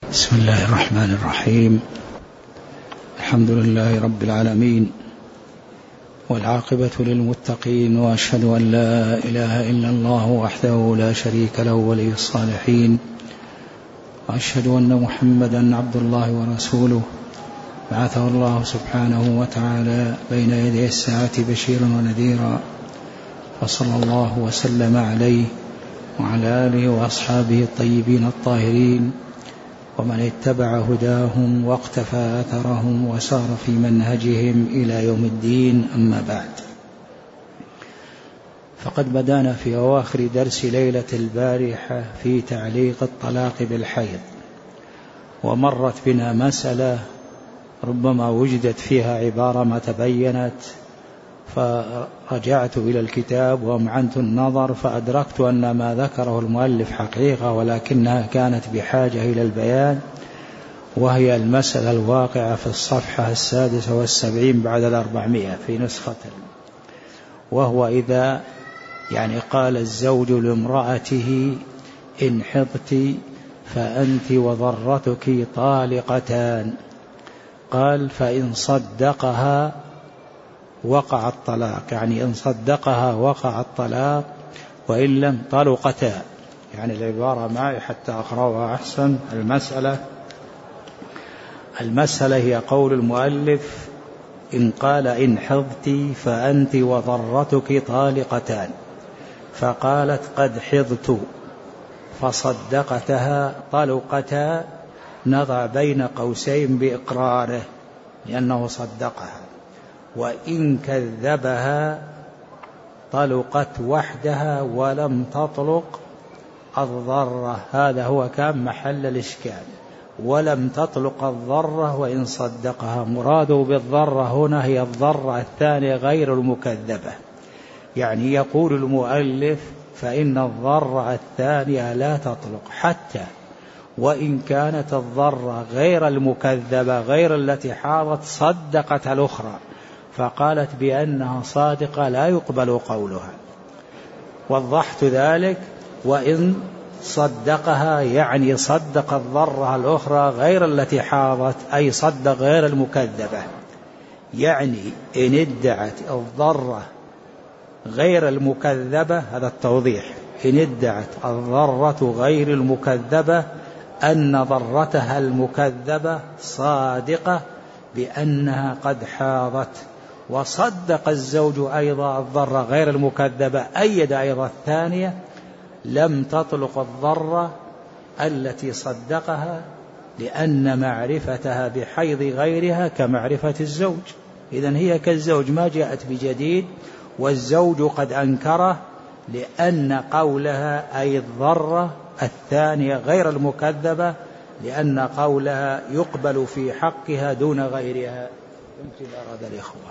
بسم الله الرحمن الرحيم. الحمد لله رب العالمين، والعاقبة للمتقين، وأشهد أن لا إله إلا الله وحده لا شريك له ولي الصالحين، وأشهد أن محمدا عبد الله ورسوله بعثه الله سبحانه وتعالى بين يدي الساعة بشيرا ونذيرا، وصلى الله وسلم عليه وعلى آله وأصحابه الطيبين الطاهرين ومن اتبع هداهم واقتفى أثرهم وسار في منهجهم إلى يوم الدين. أما بعد، فقد بدأنا في أواخر درس ليلة البارحة في تعليق الطلاق بالحيض، ومرت بنا مسألة ربما وجدت فيها عبارة ما تبينت، فرجعت إلى الكتاب وأمعنت النظر فأدركت أن ما ذكره المؤلف حقيقة، ولكنها كانت بحاجة إلى البيان، وهي المسألة الواقعة في الصفحة 76 بعد 400 في نسخة، وهو إذا قال الزوج لامرأته إن حضت فأنت وضرتك طالقتان، قال فإن صدقها وقع الطلاق، إن صدقها وقع الطلاق، وإن لم طلقتا. العبارة معي حتى أقرأها أحسن. المسألة هي قول المؤلف إن قال إن حضت فأنت وضرتك طالقتان، فقالت قد حضت فصدقتها طلقتا، نضع بين قوسين بإقراره لأنه صدقها، وإن كذبها طلقت وحدها ولم تطلق الضرة. هذا هو كان محل الإشكال، ولم تطلق الضرة وإن صدقها. مراده بالضرة هنا هي الضرة الثانية غير المكذبة، يقول المؤلف فإن الضرة الثانية لا تطلق حتى وإن كانت الضرة غير المكذبة غير التي حاضت صدقت الأخرى، فقالت بأنها صادقة لا يقبل قولها. وضحت ذلك. وإن صدقها صدق الضرة الأخرى غير التي حاضت، أي صدق غير المكذبة. إن ادعت الضرة غير المكذبة، هذا التوضيح، إن ادعت الضرة غير المكذبة أن ضرتها المكذبة صادقة بأنها قد حاضت، وصدق الزوج أيضا الضرة غير المكذبة، أيد أيضا الثانية، لم تطلق الضرة التي صدقها، لأن معرفتها بحيض غيرها كمعرفة الزوج. إذن هي كالزوج، ما جاءت بجديد، والزوج قد أنكره، لأن قولها أي الضرة الثانية غير المكذبة، لأن قولها يقبل في حقها دون غيرها. يمكن أراد الإخوة.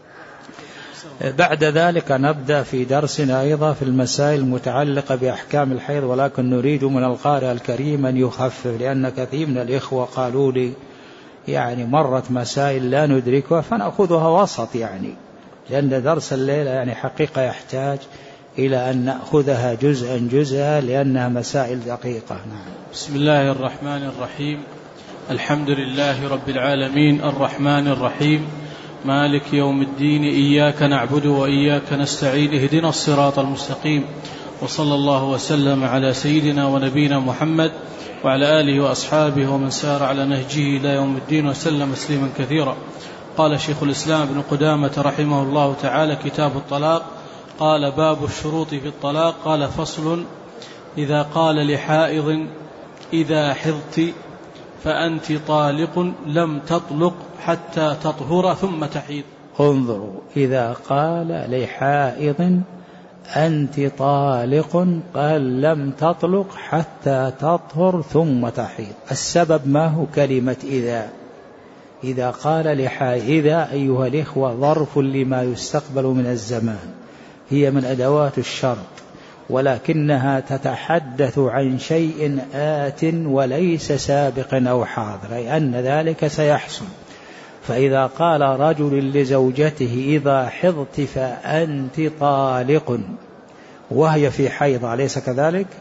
بعد ذلك نبدأ في درسنا أيضا في المسائل المتعلقة بأحكام الحيض، ولكن نريد من القارئ الكريم أن يخفف، لأن كثير من الإخوة قالوا لي مرت مسائل لا ندركها، فنأخذها وسط، لأن درس الليلة حقيقة يحتاج إلى أن نأخذها جزءا لأنها مسائل دقيقة. نعم. بسم الله الرحمن الرحيم. الحمد لله رب العالمين، الرحمن الرحيم، مالك يوم الدين، إياك نعبد وإياك نستعين، اهدنا الصراط المستقيم، وصلى الله وسلم على سيدنا ونبينا محمد وعلى آله وأصحابه ومن سار على نهجه إلى يوم الدين وسلم تسليما كثيرا. قال شيخ الإسلام ابن قدامة رحمه الله تعالى: كتاب الطلاق. قال: باب الشروط في الطلاق. قال: فصل: إذا قال لحائض إذا حضت فأنت طالق لم تطلق حتى تطهر ثم تحيض. انظروا، إذا قال لحائض أنت طالق قال لم تطلق حتى تطهر ثم تحيض. السبب ما هو؟ كلمة إذا قال لحائض. إذا أيها الإخوة ظرف لما يستقبل من الزمان، هي من أدوات الشرط، ولكنها تتحدث عن شيء آت وليس سابق أو حاضر، أي أن ذلك سيحصل. فإذا قال رجل لزوجته إذا حضت فأنت طالق وهي في حيض، أليس كذلك؟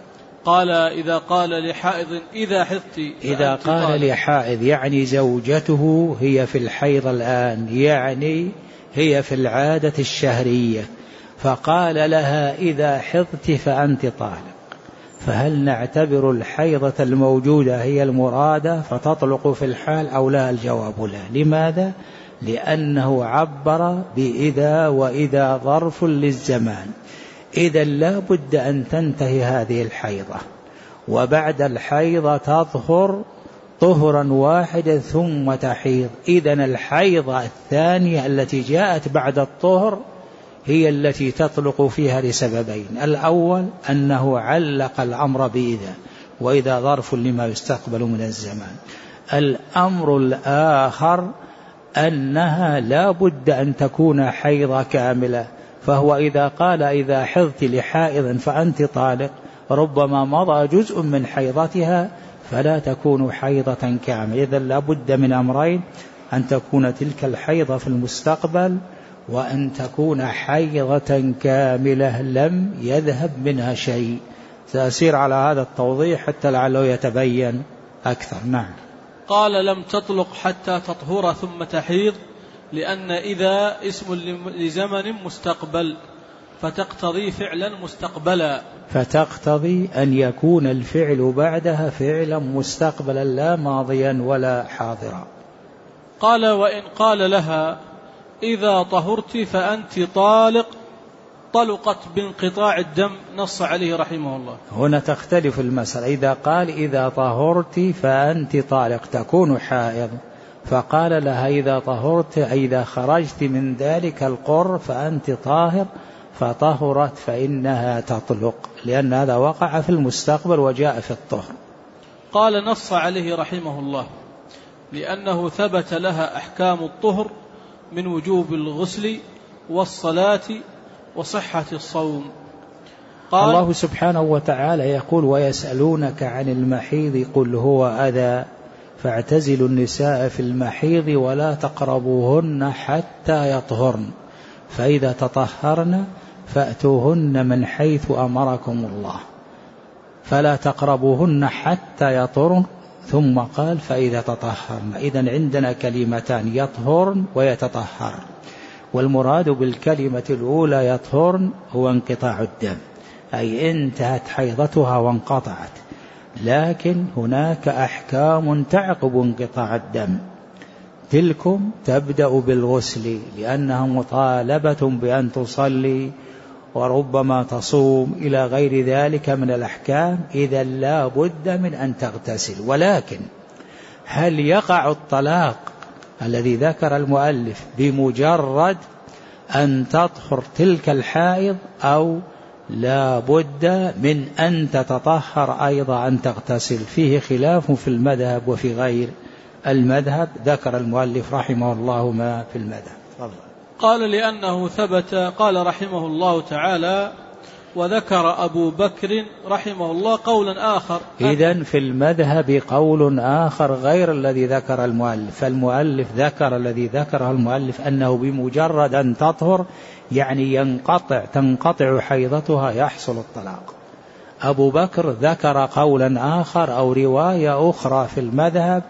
قال إذا قال لحائض إذا حضت إذا قال لحائض يعني زوجته هي في الحيض الآن، يعني هي في العادة الشهرية، فقال لها إذا حضت فأنت طالق، فهل نعتبر الحيضة الموجودة هي المرادة فتطلق في الحال أو لا؟ الجواب لا. لماذا؟ لأنه عبر بإذا، وإذا ظرف للزمان، إذا لا بد أن تنتهي هذه الحيضة، وبعد الحيضة تظهر طهرا واحدا ثم تحيض. إذن الحيضة الثانية التي جاءت بعد الطهر هي التي تطلق فيها لسببين: الأول أنه علق الأمر بإذا، وإذا ظرف لما يستقبل من الزمان. الأمر الآخر أنها لا بد أن تكون حيضة كاملة، فهو إذا قال إذا حضت لحائض فأنت طالق ربما مضى جزء من حيضتها فلا تكون حيضة كاملة. إذن لا بد من أمرين: أن تكون تلك الحيضة في المستقبل، وأن تكون حيضة كاملة لم يذهب منها شيء. سأسير على هذا التوضيح حتى لعله يتبين أكثر. نعم. قال لم تطلق حتى تطهر ثم تحيض، لأن إذا اسم لزمن مستقبل فتقتضي فعلا مستقبلا، فتقتضي أن يكون الفعل بعدها فعلا مستقبلا لا ماضيا ولا حاضرا. قال وإن قال لها إذا طهرت فأنت طالق طلقت بانقطاع الدم، نص عليه رحمه الله. هنا تختلف المسألة. إذا قال إذا طهرت فأنت طالق تكون حائض، فقال لها إذا طهرت أي إذا خرجت من ذلك القر فأنت طاهر، فطهرت فإنها تطلق، لأن هذا وقع في المستقبل وجاء في الطهر. قال نص عليه رحمه الله لأنه ثبت لها أحكام الطهر من وجوب الغسل والصلاة وصحة الصوم. قال الله سبحانه وتعالى يقول ويسألونك عن المحيض قل هو أذى فاعتزلوا النساء في المحيض ولا تقربوهن حتى يطهرن فإذا تطهرن فأتوهن من حيث أمركم الله فلا تقربوهن حتى يطهرن، ثم قال فإذا تطهرن. إذن عندنا كلمتان: يطهرن ويتطهرن، والمراد بالكلمة الأولى يطهرن هو انقطاع الدم، أي انتهت حيضتها وانقطعت، لكن هناك أحكام تعقب انقطاع الدم، تلكم تبدأ بالغسل لأنها مطالبة بأن تصلي وربما تصوم إلى غير ذلك من الأحكام، إذا لا بد من أن تغتسل. ولكن هل يقع الطلاق الذي ذكر المؤلف بمجرد أن تطهر تلك الحائض، أو لا بد من أن تتطهر أيضا أن تغتسل؟ فيه خلاف في المذهب وفي غير المذهب، ذكر المؤلف رحمه الله ما في المذهب. قال لأنه ثبت، قال رحمه الله تعالى وذكر أبو بكر رحمه الله قولا آخر. إذن في المذهب قول آخر غير الذي ذكر المؤلف، فالمؤلف ذكر الذي ذكره المؤلف أنه بمجرد أن تطهر يعني تنقطع حيضتها يحصل الطلاق. أبو بكر ذكر قولا آخر أو رواية أخرى في المذهب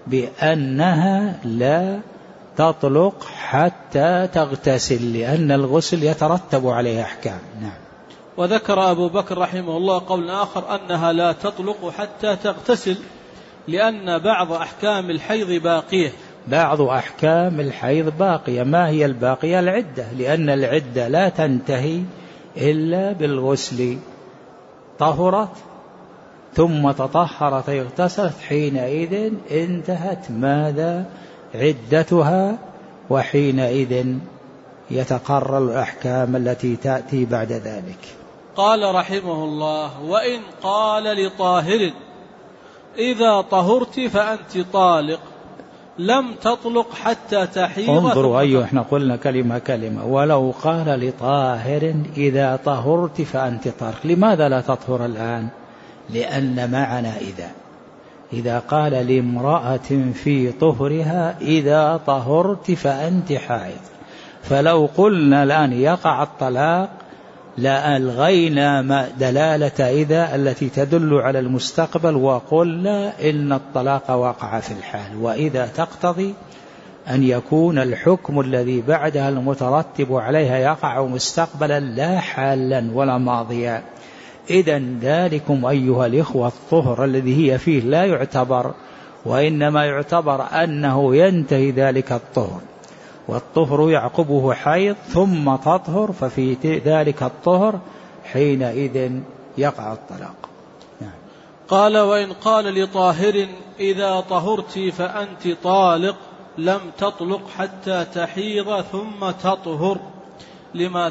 بأنها لا تطلق حتى تغتسل، لأن الغسل يترتب عليه أحكام. نعم. وذكر أبو بكر رحمه الله قول آخر أنها لا تطلق حتى تغتسل، لأن بعض أحكام الحيض باقية. بعض أحكام الحيض باقية. ما هي الباقية؟ العدة، لأن العدة لا تنتهي إلا بالغسل. طهرت ثم تطهرت اغتسلت، حينئذ انتهت ماذا؟ عدتها، وحينئذ يتقرر الأحكام التي تأتي بعد ذلك. قال رحمه الله وإن قال لطاهر إذا طهرت فأنت طالق لم تطلق حتى تحيض. انظروا أيها، احنا قلنا كلمة ولو قال لطاهر إذا طهرت فأنت طالق، لماذا لا تطهر الآن؟ لأن معنا إذا قال لامرأة في طهرها إذا طهرت فأنت حائض، فلو قلنا الآن يقع الطلاق لا ألغينا دلالة إذا التي تدل على المستقبل وقلنا إن الطلاق وقع في الحال، وإذا تقتضي أن يكون الحكم الذي بعدها المترتب عليها يقع مستقبلا لا حالا ولا ماضيا. إذن ذلكم أيها الإخوة الطهر الذي هي فيه لا يعتبر، وإنما يعتبر أنه ينتهي ذلك الطهر، والطهر يعقبه حيض ثم تطهر، ففي ذلك الطهر حينئذ يقع الطلاق. نعم. قال وإن قال لطاهر إذا طهرت فأنت طالق لم تطلق حتى تحيض ثم تطهر، لما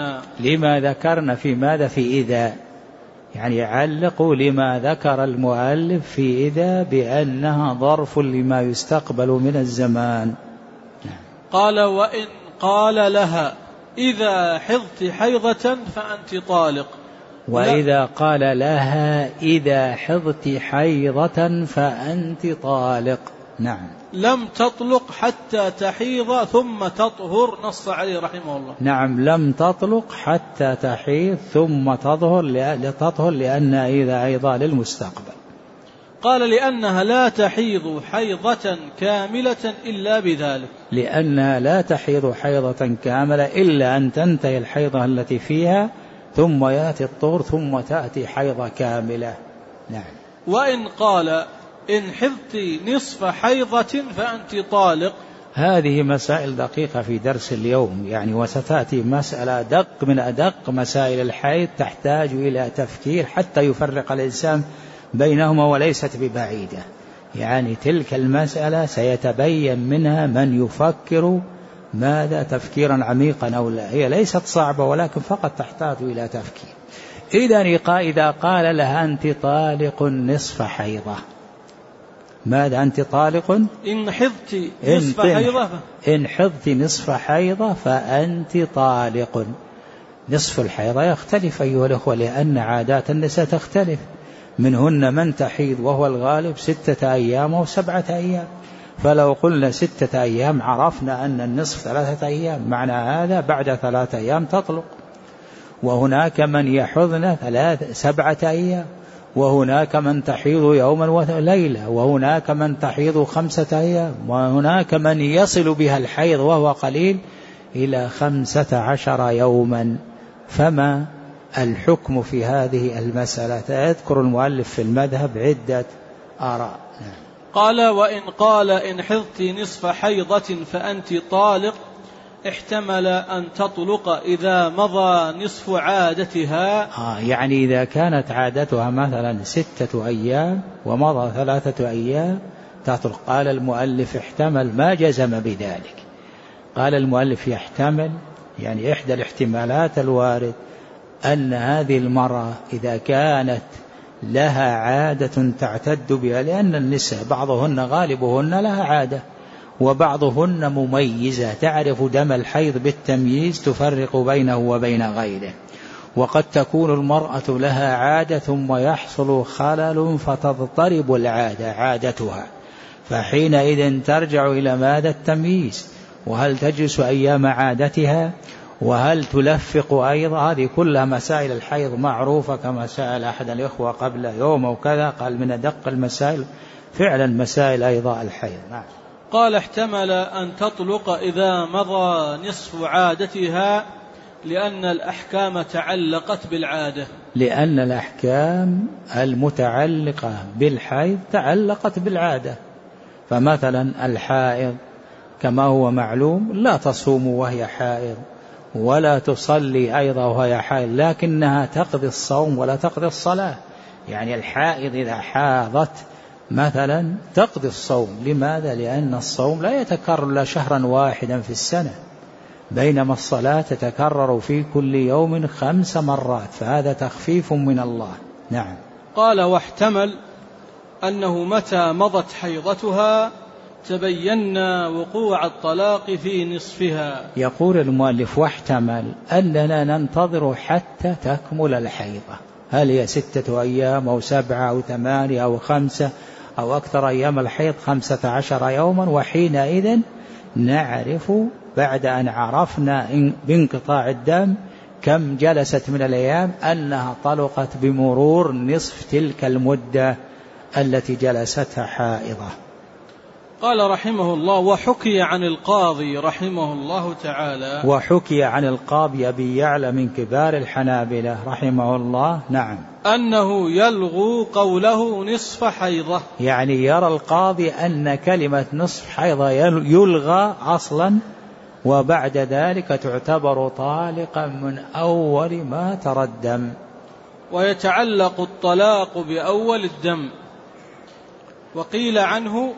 ذكرنا في ماذا؟ في إذا، يعني يعلقوا لما ذكر المؤلف في إذا بأنها ظرف لما يستقبل من الزمان. قال وإن قال لها إذا حضت حيضة فأنت طالق، وإذا قال لها إذا حضت حيضة فأنت طالق، نعم، لم تطلق حتى تحيض ثم تطهر، نص عليه رحمه الله. نعم، لم تطلق حتى تحيض ثم تطهر لأن إذا أيضا للمستقبل. قال لأنها لا تحيض حيضة كاملة إلا بذلك، لأنها لا تحيض حيضة كاملة إلا أن تنتهي الحيضة التي فيها ثم يأتي الطهر ثم تأتي حيضة كاملة. نعم. وإن قال إن حضت نصف حيضة فأنت طالق، هذه مسائل دقيقة في درس اليوم يعني، وستأتي مسألة أدق من أدق مسائل الحيض تحتاج إلى تفكير حتى يفرق الإنسان بينهما، وليست ببعيدة، يعني تلك المسألة سيتبين منها من يفكر ماذا تفكيرا عميقا أو لا، هي ليست صعبة ولكن فقط تحتاج إلى تفكير. إذا قال لها أنت طالق نصف حيضة، ماذا أنت طالق؟ إن حضت نصف حيضة، إن حضت نصف حيضة فأنت طالق. نصف الحيضة يختلف أيها الأخوة، لأن عادات النساء تختلف، منهن من تحيض وهو الغالب 6 أيام أو 7 أيام، فلو قلنا 6 أيام عرفنا أن النصف 3 أيام، معنى هذا بعد 3 أيام تطلق. وهناك من يحضن 7 أيام، وهناك من تحيض يوما وليلة، وهناك من تحيض 5 أيام، وهناك من يصل بها الحيض وهو قليل إلى 15 يوما. فما الحكم في هذه المسألة؟ يذكر المؤلف في المذهب عدة آراء. قال وإن قال إن حضت نصف حيضة فأنت طالق احتمل أن تطلق إذا مضى نصف عادتها، يعني إذا كانت عادتها مثلا 6 أيام ومضى 3 أيام تطلق. قال المؤلف احتمل، ما جزم بذلك، قال المؤلف يحتمل، يعني إحدى الاحتمالات الوارد أن هذه المرأة إذا كانت لها عادة تعتد بها، لأن النساء بعضهن غالبهن لها عادة وبعضهن مميزة تعرف دم الحيض بالتمييز تفرق بينه وبين غيره، وقد تكون المرأة لها عادة ثم يحصل خلل فتضطرب عادتها، فحينئذ ترجع إلى ماذا؟ التمييز، وهل تجلس أيام عادتها، وهل تلفق أيضا؟ هذه كلها مسائل الحيض معروفة، كما سأل أحد الإخوة قبل يوم وكذا قال من أدق المسائل فعلا مسائل أيضا الحيض. نعم. قال احتمل أن تطلق إذا مضى نصف عادتها لأن الأحكام تعلقت بالعادة، لأن الأحكام المتعلقة بالحيض تعلقت بالعادة. فمثلا الحائض كما هو معلوم لا تصوم وهي حائض ولا تصلي أيضا وهي حائض، لكنها تقضي الصوم ولا تقضي الصلاة. يعني الحائض إذا حاضت مثلا تقضي الصوم، لماذا؟ لأن الصوم لا يتكرر إلا شهرا واحدا في السنة، بينما الصلاة تتكرر في كل يوم 5 مرات، فهذا تخفيف من الله. نعم. قال واحتمل أنه متى مضت حيضتها تبينا وقوع الطلاق في نصفها. يقول المؤلف واحتمل أننا ننتظر حتى تكمل الحيضة، هل هي 6 أيام أو 7 أو 8 أو 5 أو أكثر أيام الحيض 15 يوما، وحينئذ نعرف بعد أن عرفنا بانقطاع الدم كم جلست من الأيام أنها طلقت بمرور نصف تلك المدة التي جلستها حائضة. قال رحمه الله: وحكي عن القاضي رحمه الله تعالى، وحكي عن القاضي أبي يعلى من كبار الحنابلة رحمه الله، نعم، أنه يلغو قوله نصف حيضة، يعني يرى القاضي أن كلمة نصف حيضة يلغى أصلا، وبعد ذلك تعتبر طالقا من أول ما ترى الدم. ويتعلق الطلاق بأول الدم. وقيل عنه: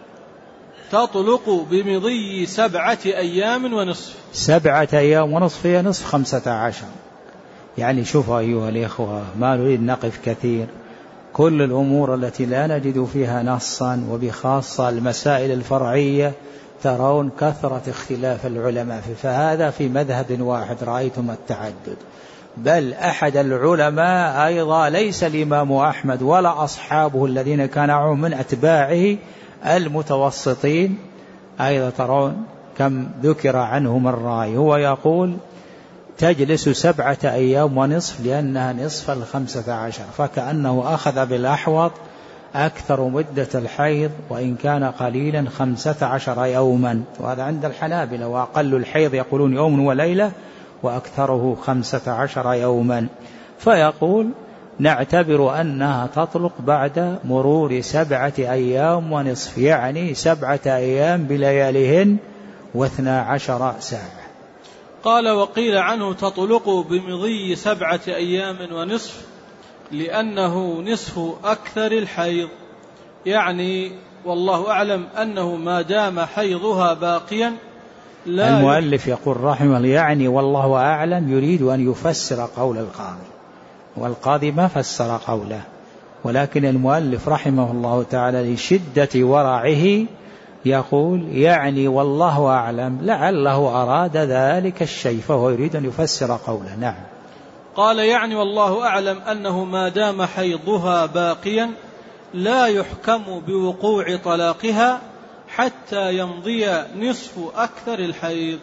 تطلق بمضي 7 أيام ونصف. 7 أيام ونصف هي نصف 15. يعني شوفوا أيها الإخوة، ما نريد نقف كثير، كل الأمور التي لا نجد فيها نصا، وبخاصة المسائل الفرعية ترون كثرة اختلاف العلماء فهذا في مذهب واحد رأيتم التعدد، بل أحد العلماء أيضا ليس الإمام أحمد ولا أصحابه الذين كانوا من أتباعه المتوسطين أيضا ترون كم ذكر عنه من رأي، هو يقول تجلس 7 أيام ونصف لأنها نصف 15، فكأنه أخذ بالأحوط أكثر مدة الحيض وإن كان قليلا 15 يوما، وهذا عند الحنابلة، وأقل الحيض يقولون يوم وليلة وأكثره 15 يوما، فيقول نعتبر أنها تطلق بعد مرور 7 أيام ونصف، يعني 7 أيام بلياليهن و12 ساعة. قال: وقيل عنه تطلق بمضي 7 أيام ونصف لأنه نصف أكثر الحيض، يعني والله أعلم أنه ما دام حيضها باقيا لا. المؤلف يقول رحمه الله يعني والله أعلم يريد أن يفسر قول القاضي، والقاضي ما فسر قوله، ولكن المؤلف رحمه الله تعالى لشدة ورعه يقول يعني والله أعلم، لعله أراد ذلك الشيء فهو يريد أن يفسر قوله. نعم. قال: يعني والله أعلم أنه ما دام حيضها باقيا لا يحكم بوقوع طلاقها حتى يمضي نصف أكثر الحيض،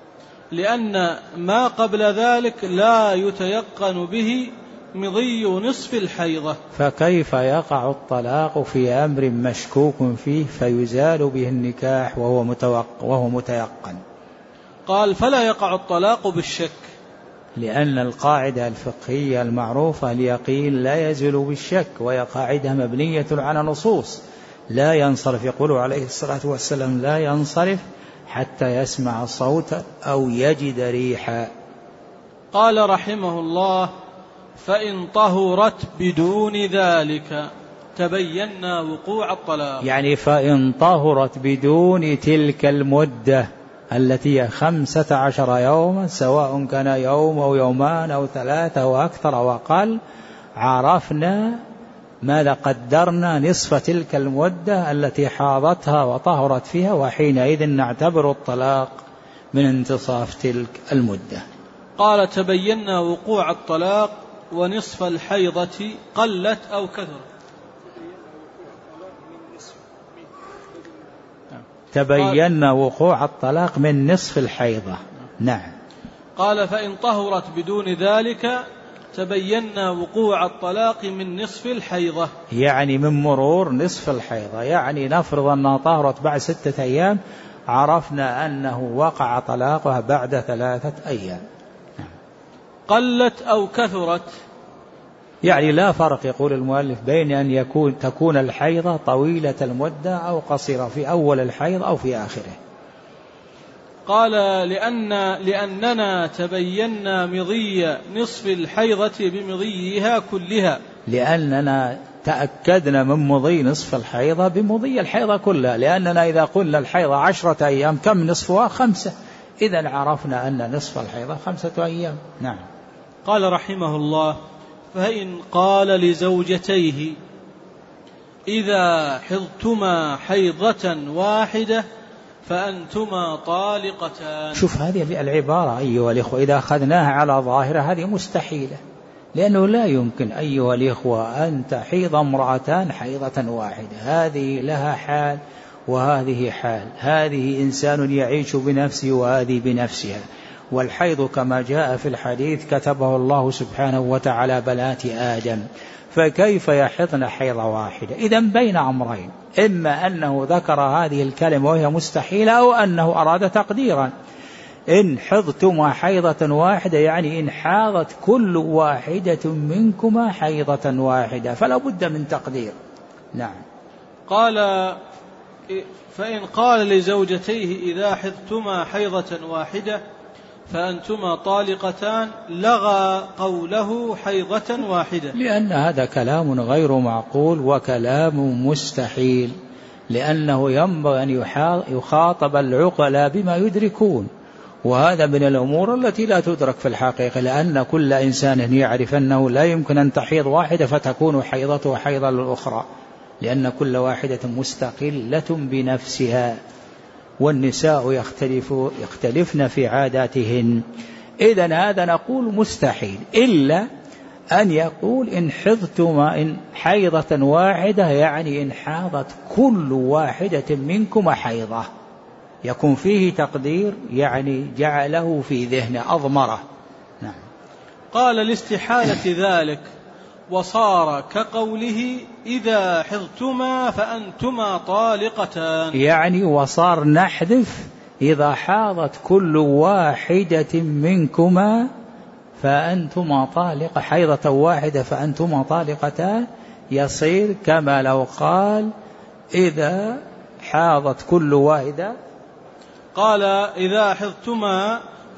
لأن ما قبل ذلك لا يتيقن به مضي نصف الحيضة. فكيف يقع الطلاق في أمر مشكوك فيه فيزال به النكاح وهو متيقن؟ قال: فلا يقع الطلاق بالشك، لأن القاعدة الفقهية المعروفة اليقين لا يزول بالشك، وهي قاعدة مبنية على نصوص لا ينصرف، يقول عليه الصلاة والسلام لا ينصرف حتى يسمع صوتا أو يجد ريحا. قال رحمه الله: فإن طهرت بدون ذلك تبين وقوع الطلاق، يعني فإن طهرت بدون تلك المدة التي هي 15 يوما، سواء كان يوم أو يومان أو 3 أو أكثر أو أقل، عرفنا ماذا قدرنا نصف تلك المدة التي حاضتها وطهرت فيها، وحينئذ نعتبر الطلاق من انتصاف تلك المدة. قال: تبينا وقوع الطلاق ونصف الحيضة قلت أو كثرت. تبين وقوع الطلاق من نصف الحيضة. نعم. قال: فإن طهرت بدون ذلك تبين وقوع الطلاق من نصف الحيضة، يعني من مرور نصف الحيضة، يعني نفرض أنها طهرت بعد 6 أيام، عرفنا أنه وقع طلاقها بعد 3 أيام. قلت أو كثرت، يعني لا فرق يقول المؤلف بين أن تكون الحيضة طويلة المدة أو قصيرة، في أول الحيض أو في آخره. قال: لأننا تبينا مضي نصف الحيضة بمضيها كلها، لأننا تأكدنا من مضي نصف الحيضة بمضي الحيضة كلها، لأننا إذا قلنا الحيضة 10 أيام كم نصفها؟ 5، إذن عرفنا أن نصف الحيضة 5 أيام. نعم. قال رحمه الله: فإن قال لزوجتيه إذا حضتما حيضة واحدة فأنتما طالقتان. شوف هذه العبارة أيها الإخوة إذا أخذناها على ظاهرة هذه مستحيلة، لأنه لا يمكن أيها الإخوة أن تحيض امرأتان حيضة واحدة، هذه لها حال وهذه حال، هذه إنسان يعيش بنفسه وهذه بنفسها، والحيض كما جاء في الحديث كتبه الله سبحانه وتعالى بنات آدم، فكيف يحضن حيضة واحدة؟ إذن بين أمرين، إما أنه ذكر هذه الكلمة وهي مستحيلة، أو أنه أراد تقديرا. إن حضتما حيضة واحدة يعني إن حاضت كل واحدة منكما حيضة واحدة، فلا بد من تقدير. نعم. قال: فإن قال لزوجتيه إذا حضتما حيضة واحدة فأنتما طالقتان لغى قوله حيضة واحدة، لأن هذا كلام غير معقول وكلام مستحيل، لأنه ينبغي أن يخاطب العقلاء بما يدركون، وهذا من الأمور التي لا تدرك في الحقيقة، لأن كل إنسان يعرف أنه لا يمكن أن تحيض واحدة فتكون حيضته حيضة للأخرى، لأن كل واحدة مستقلة بنفسها، والنساء يختلفن في عاداتهن. إذن هذا نقول مستحيل، إلا أن يقول إن حضتما إن حيضة واحدة يعني إن حاضت كل واحدة منكم حيضة، يكون فيه تقدير، يعني جعله في ذهنه أضمره. نعم. قال: لاستحالة ذلك وصار كقوله إذا حضتما فأنتما طالقتان، يعني وصار نحذف إذا حاضت كل واحدة منكما فأنتما طالقة، حيضة واحدة فأنتما طالقتان، يصير كما لو قال إذا حاضت كل واحدة. قال: إذا حضتما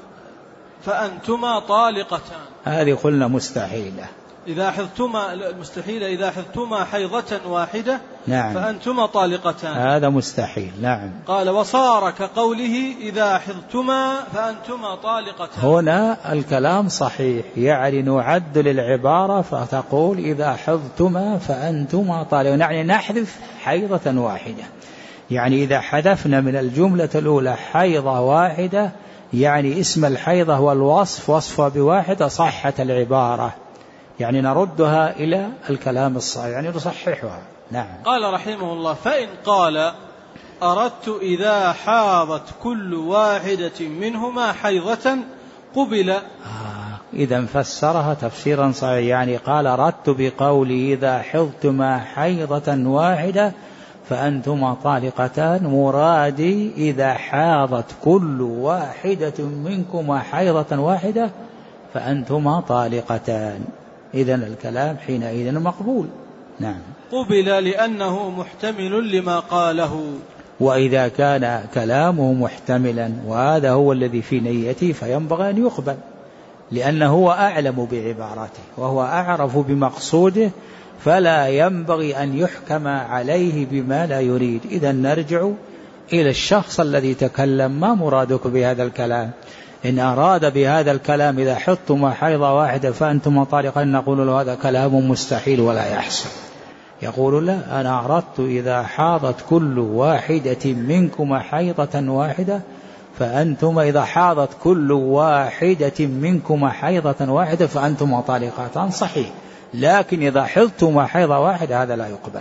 فأنتما طالقتان، هذه قلنا مستحيلة. إذا حضتما المستحيلة إذا حضتما حيضة واحدة نعم. فأنتما طالقتان، هذا مستحيل. نعم. قال: وصار كقوله إذا حضتما فأنتما طالقتان. هنا الكلام صحيح، يعني نعدل العبارة فتقول إذا حضتما فأنتما طالقتان، يعني نحذف حيضة واحدة، يعني إذا حذفنا من الجملة الأولى حيضة واحدة يعني اسم الحيضة والوصف وصفها بواحدة صحت العبارة، يعني نردها إلى الكلام الصحيح، يعني نصححها. نعم. قال رحمه الله: فإن قال أردت إذا حاضت كل واحدة منهما حيضة قبل. إذا فسرها تفسيرا صحيح، يعني قال أردت بقولي إذا حضتما حيضة واحدة فأنتما طالقتان، مرادي إذا حاضت كل واحدة منكما حيضة واحدة فأنتما طالقتان، إذن الكلام حينئذ مقبول. نعم. قبل لأنه محتمل لما قاله، وإذا كان كلامه محتملا وهذا هو الذي في نيته فينبغي أن يقبل، لأنه هو أعلم بعبارته وهو أعرف بمقصوده، فلا ينبغي أن يحكم عليه بما لا يريد. إذا نرجع إلى الشخص الذي تكلم، ما مرادك بهذا الكلام؟ إن أراد بهذا الكلام إذا حضتما حيضة واحدة فأنتما طالقان، نقول له هذا كلام مستحيل ولا يحصل. يقول لا، أنا أردت إذا حاضت كل واحدة منكما حيضة واحدة فأنتما إذا حاضت كل واحدة منكما حيضة واحدة فأنتما طالقاتان، صحيح، لكن إذا حضتما حيضة واحدة هذا لا يقبل.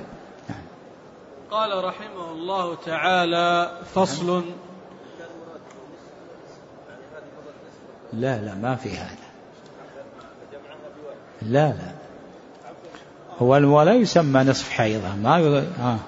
قال رحمه الله تعالى: فصل. لا ما في هذا، لا هو ولا يسمى نصف حيضة، ما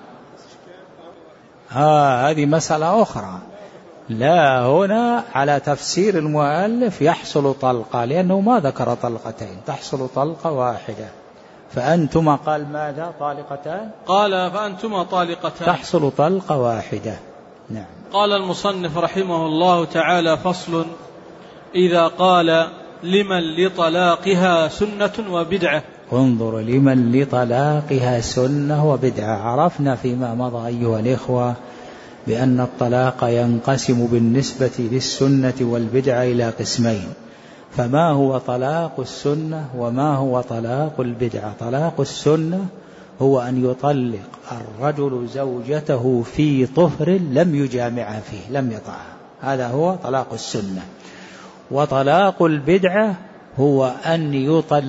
هذه مسألة أخرى. لا، هنا على تفسير المؤلف يحصل طلقة، لأنه ما ذكر طلقتين، تحصل طلقة واحدة. فأنتما قال ماذا؟ طالقتان، قال فأنتما طالقتان، تحصل طلقة واحدة. نعم. قال المصنف رحمه الله تعالى: فصل. إذا قال لمن لطلاقها سنة وبدعة. انظر، لمن لطلاقها سنة وبدعة. عرفنا فيما مضى أيها الإخوة بأن الطلاق ينقسم بالنسبة للسنة والبدعة إلى قسمين، فما هو طلاق السنة وما هو طلاق البدعة؟ طلاق السنة هو أن يطلق الرجل زوجته في طهر لم يجامعها فيه، لم يطعها، هذا هو طلاق السنة. وطلاق البدعة هو أن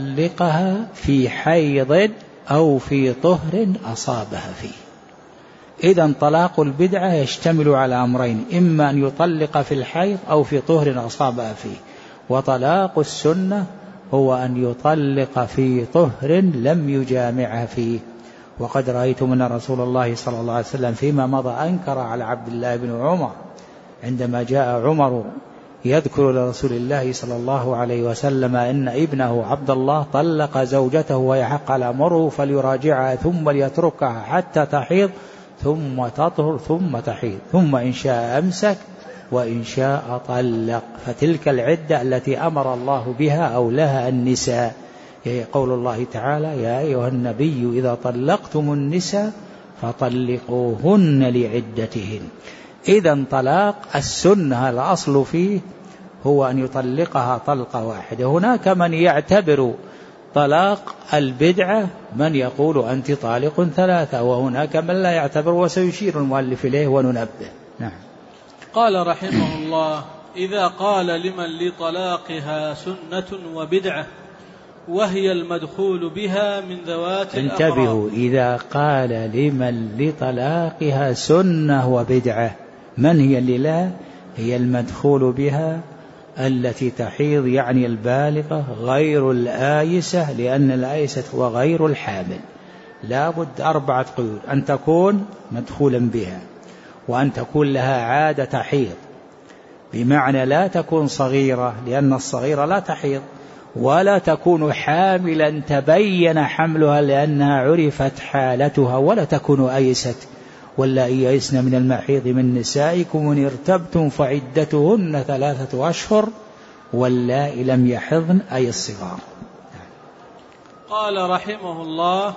يطلقها في حيض أو في طهر أصابها فيه، إذن طلاق البدعة يشتمل على أمرين: إما أن يطلق في الحيض أو في طهر أصابها فيه. وطلاق السنة هو أن يطلق في طهر لم يجامعها فيه. وقد رأيتم أن رسول الله صلى الله عليه وسلم فيما مضى أنكر على عبد الله بن عمر عندما جاء عمر يذكر لرسول الله صلى الله عليه وسلم أن ابنه عبد الله طلق زوجته ويحق على مره فليراجعها ثم ليتركها حتى تحيض ثم تطهر ثم تحيض ثم إن شاء أمسك وإن شاء طلق. فتلك العدة التي أمر الله بها أو لها النساء. قول الله تعالى: يا أيها النبي إذا طلقتم النساء فطلقوهن لعدتهن. إذن طلاق السنة الأصل فيه هو أن يطلقها طلقة واحدة. هناك من يعتبر طلاق البدعة من يقول أنت طالق ثلاثة، وهناك من لا يعتبر، وسيشير المؤلف إليه وننبه. نعم. قال رحمه الله: إذا قال لمن لطلاقها سنة وبدعة وهي المدخول بها من ذوات الأقراء. انتبهوا، إذا قال لمن لطلاقها سنة وبدعة، من هي اللي لا؟ هي المدخول بها التي تحيض، يعني البالغة غير الآيسة، لأن الآيسة هو غير الحامل. لا بد 4 قيود: أن تكون مدخولا بها، وأن تكون لها عادة حيض، بمعنى لا تكون صغيرة لأن الصغيرة لا تحيض، ولا تكون حاملا تبين حملها لأنها عرفت حالتها، ولا تكون أيست. واللائي يئسن من المحيض من نسائكم إن ارتبتم فعدتهن 3 أشهر واللائي لم يحضن، أي الصغار. قال رحمه الله: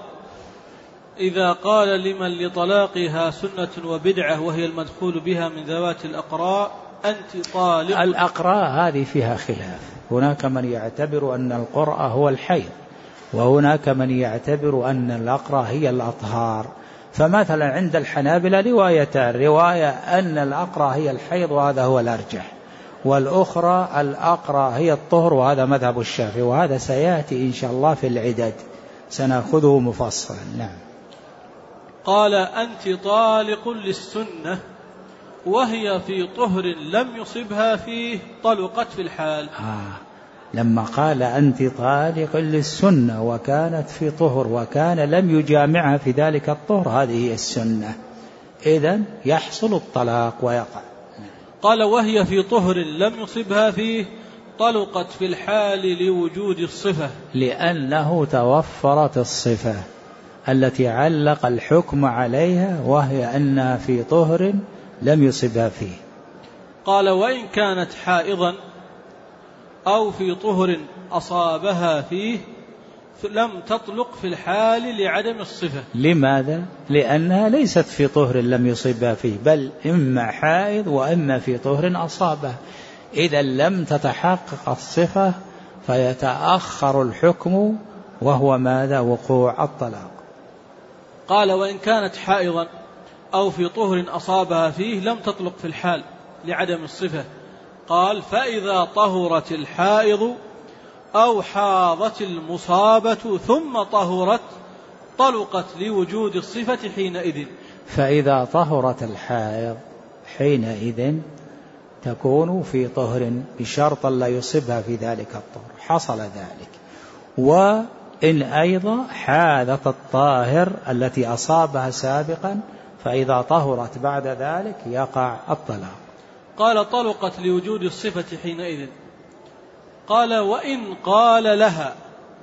إذا قال لمن لطلاقها سنة وبدعة وهي المدخول بها من ذوات الأقراء أنت طالق. الأقراء هذه فيها خلاف، هناك من يعتبر أن القرأة هو الحيض، وهناك من يعتبر أن الأقراء هي الأطهار. فمثلا عند الحنابلة روايتان: رواية أن الأقراء هي الحيض وهذا هو الأرجح، والأخرى الأقراء هي الطهر وهذا مذهب الشافعي، وهذا سيأتي إن شاء الله في العدد سنأخذه مفصلا. نعم. قال: أنت طالق للسنة وهي في طهر لم يصبها فيه طلقت في الحال. لما قال أنت طالق للسنة وكانت في طهر وكان لم يجامعها في ذلك الطهر، هذه هي السنة، إذن يحصل الطلاق ويقع. قال: وهي في طهر لم يصبها فيه طلقت في الحال لوجود الصفة، لأنه توفرت الصفة التي علق الحكم عليها، وهي أنها في طهر لم يصبها فيه. قال: وإن كانت حائضا أو في طهر أصابها فيه لم تطلق في الحال لعدم الصفة. لماذا؟ لأنها ليست في طهر لم يصبها فيه، بل إما حائض وإما في طهر أصابها. إذا لم تتحقق الصفة فيتأخر الحكم، وهو ماذا؟ وقوع الطلاق. قال: وإن كانت حائضا أو في طهر أصابها فيه لم تطلق في الحال لعدم الصفة. قال: فإذا طهرت الحائض أو حاضت المصابة ثم طهرت طلقت لوجود الصفة حينئذ. فإذا طهرت الحائض حينئذ تكون في طهر بشرط لا يصبها في ذلك الطهر، حصل ذلك. وإن أيضا حاذت الطاهر التي أصابها سابقا، فإذا طهرت بعد ذلك يقع الطلاق. قال: طلقت لوجود الصفة حينئذ. قال: وإن قال لها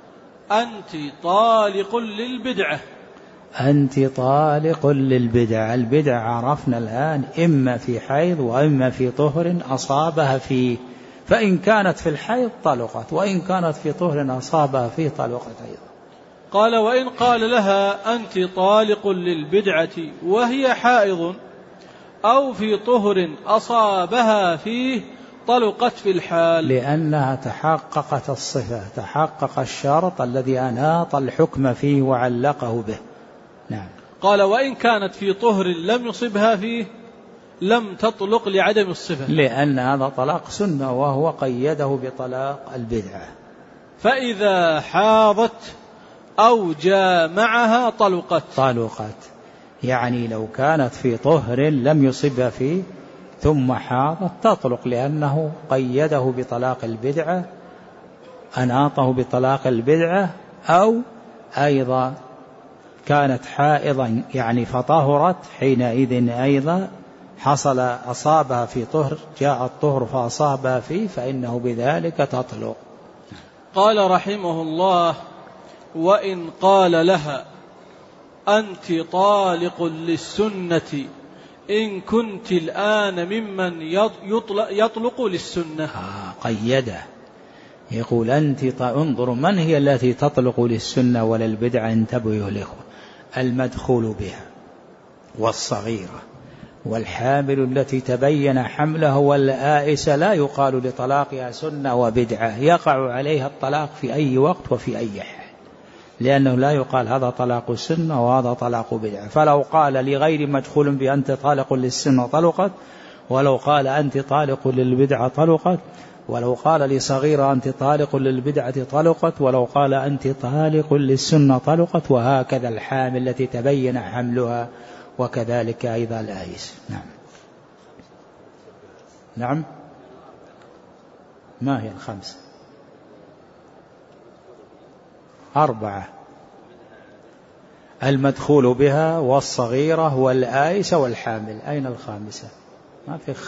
أنت طالق للبدعة. أنت طالق للبدعة. البدعة عرفنا الآن إما في حيض وإما في طهر أصابها فيه، فإن كانت في الحيض طلقت، وإن كانت في طهر أصابها فيه طلقت أيضا. قال: وإن قال لها أنت طالق للبدعة وهي حائض أو في طهر أصابها فيه طلقت في الحال، لأنها تحققت الصفة، تحقق الشرط الذي أناط الحكم فيه وعلقه به. نعم. قال: وإن كانت في طهر لم يصبها فيه لم تطلق لعدم الصفة، لأن هذا طلاق سنة وهو قيده بطلاق البدعة. فإذا حاضت أو جامعها طلقت. يعني لو كانت في طهر لم يصبها فيه ثم حاضت تطلق، لأنه قيده بطلاق البدعة، أناطه بطلاق البدعة، أو أيضا كانت حائضا يعني فطهرت حينئذ أيضا أصابها في طهر، جاء الطهر فأصابها فيه، فإنه بذلك تطلق. قال رحمه الله: وإن قال لها أنت طالق للسنة إن كنت الآن ممن يطلق للسنة. قيده، يقول أنت انظروا من هي التي تطلق للسنة وللبدعة. انتبهوا الإخوة، المدخول بها والصغيرة والحامل التي تبين حمله والآئسة لا يقال لطلاقها سنة وبدعة، يقع عليها الطلاق في أي وقت وفي أي حال، لأنه لا يقال هذا طلاق سنة وهذا طلاق بدعة. فلو قال لغير مدخول بأنت طالق للسنة طلقت، ولو قال أنت طالق للبدعة طلقت، ولو قال لصغيرة أنت طالق للبدعة طلقت، ولو قال أنت طالق للسنة طلقت، وهكذا الحامل التي تبين حملها، وكذلك أيضا الآيس. نعم. ما هي الخمس؟ 4: المدخول بها والصغيرة والآيسة والحامل. أين الخامسة؟ ما في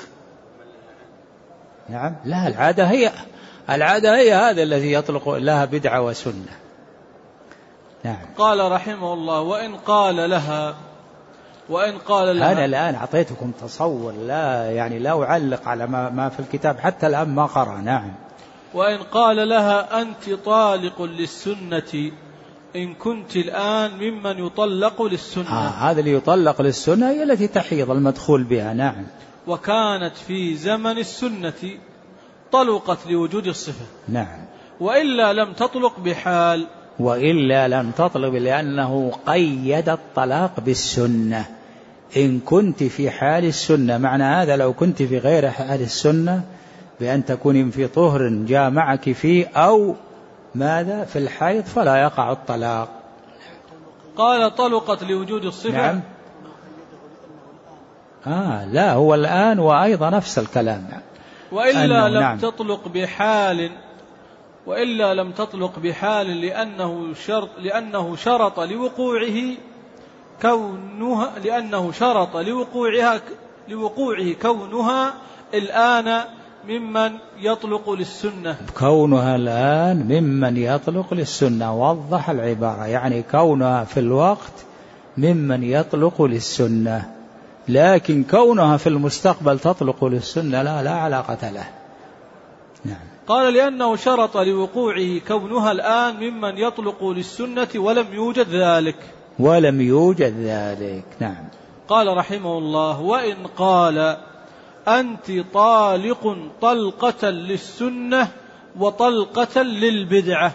نعم، لا، العادة هي هذا الذي يطلق لها بدعة وسنة. نعم. قال رحمه الله: وإن قال لها أنا الآن أعطيتكم تصور، لا أعلق على ما في الكتاب، حتى الآن ما قرأ. نعم. وإن قال لها أنت طالق للسنة إن كنت الآن ممن يطلق للسنة. هذا اللي يطلق للسنة هي التي تحيض، المدخول بها. نعم. وكانت في زمن السنة طلقت لوجود الصفة. نعم. وإلا لم تطلق بحال. وإلا لم تطلق، لأنه قيد الطلاق بالسنة. إن كنت في حال السنة، معنى هذا لو كنت في غير حال السنة بأن تكوني في طهر جاء معك فيه أو ماذا في الحيض فلا يقع الطلاق. قال طلقت لوجود الصفة. نعم. لا، هو الآن وأيضا نفس الكلام. وإلا لم تطلق بحال لأنه شرط لوقوعه كونها الآن ممن يطلق للسنة. كونها الآن ممن يطلق للسنة، وضح العبارة، يعني كونها في الوقت ممن يطلق للسنة، لكن كونها في المستقبل تطلق للسنة لا علاقة له. نعم. قال لأنه شرط لوقوعه كونها الآن ممن يطلق للسنة ولم يوجد ذلك. نعم. قال رحمه الله: وإن قال أنت طالق طلقة للسنة وطلقة للبدعة،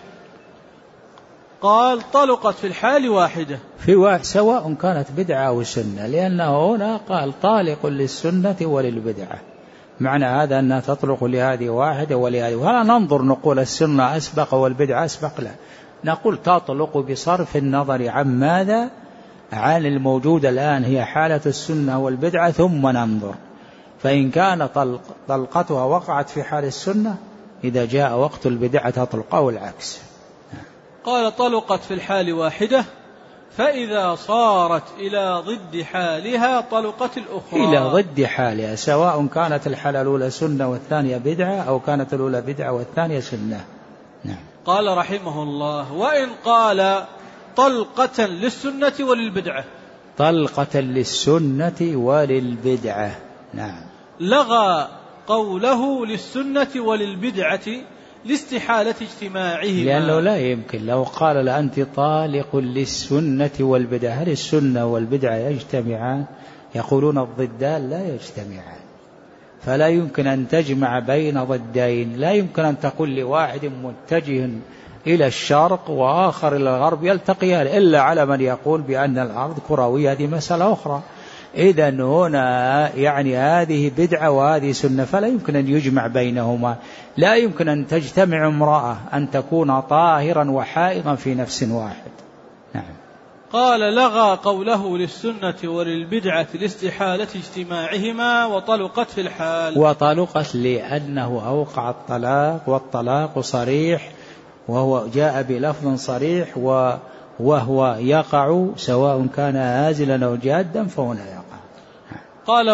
قال طلقت في الحال واحدة، سواء كانت بدعة أو سنة، لأنه هنا قال طالق للسنة وللبدعة، معنى هذا أنها تطلق لهذه واحدة ولهذه. ولا ننظر نقول السنة أسبق والبدعة أسبق، لا، نقول تطلق بصرف النظر عن ماذا، عن الموجود الآن هي حالة السنة والبدعة، ثم ننظر. فإن كان طلقتها وقعت في حال السنة، إذا جاء وقت البدعة تطلق، أو العكس. قال طلقت في الحال واحدة، فإذا صارت إلى ضد حالها طلقت الأخرى. إلى ضد حالها، سواء كانت الحالة الأولى سنة والثانية بدعة، أو كانت الأولى بدعة والثانية سنة. نعم. قال رحمه الله: وإن قال طلقة للسنة وللبدعة. طلقة للسنة وللبدعة. نعم. لغى قوله للسنة وللبدعة لاستحالة اجتماعهما، لأنه لا يمكن. لو قال لأنت طالق للسنة والبدعة، هل السنة والبدعة يجتمعان؟ يقولون الضدان لا يجتمعان، فلا يمكن أن تجمع بين ضدين. لا يمكن أن تقول لواحد متجه إلى الشرق وآخر إلى الغرب يلتقيان، إلا على من يقول بأن الأرض كروية، هذه مسألة أخرى. إذن هنا يعني هذه بدعة وهذه سنة، فلا يمكن أن يجمع بينهما. لا يمكن أن تجتمع امرأة أن تكون طاهرا وحائضا في نفس واحد. نعم. قال لغى قوله للسنة وللبدعة لاستحالة اجتماعهما وطلقت في الحال. وطلقت لأنه أوقع الطلاق، والطلاق صريح، وهو جاء بلفظ صريح وهو يقع سواء كان هازلا أو جادا فهنا يقع. قال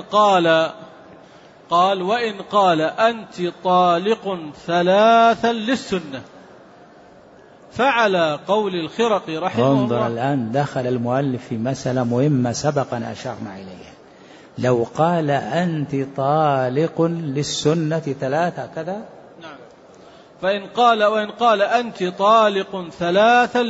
وإن قال أنت طالق ثلاثا للسنة فعلى قول الخرقي رحمه الله. انظر الآن دخل المؤلف في مسألة مهمة سبق أن أشرنا إليها. لو قال أنت طالق للسنة ثلاثة كذا، نعم. وإن قال أنت طالق ثلاثا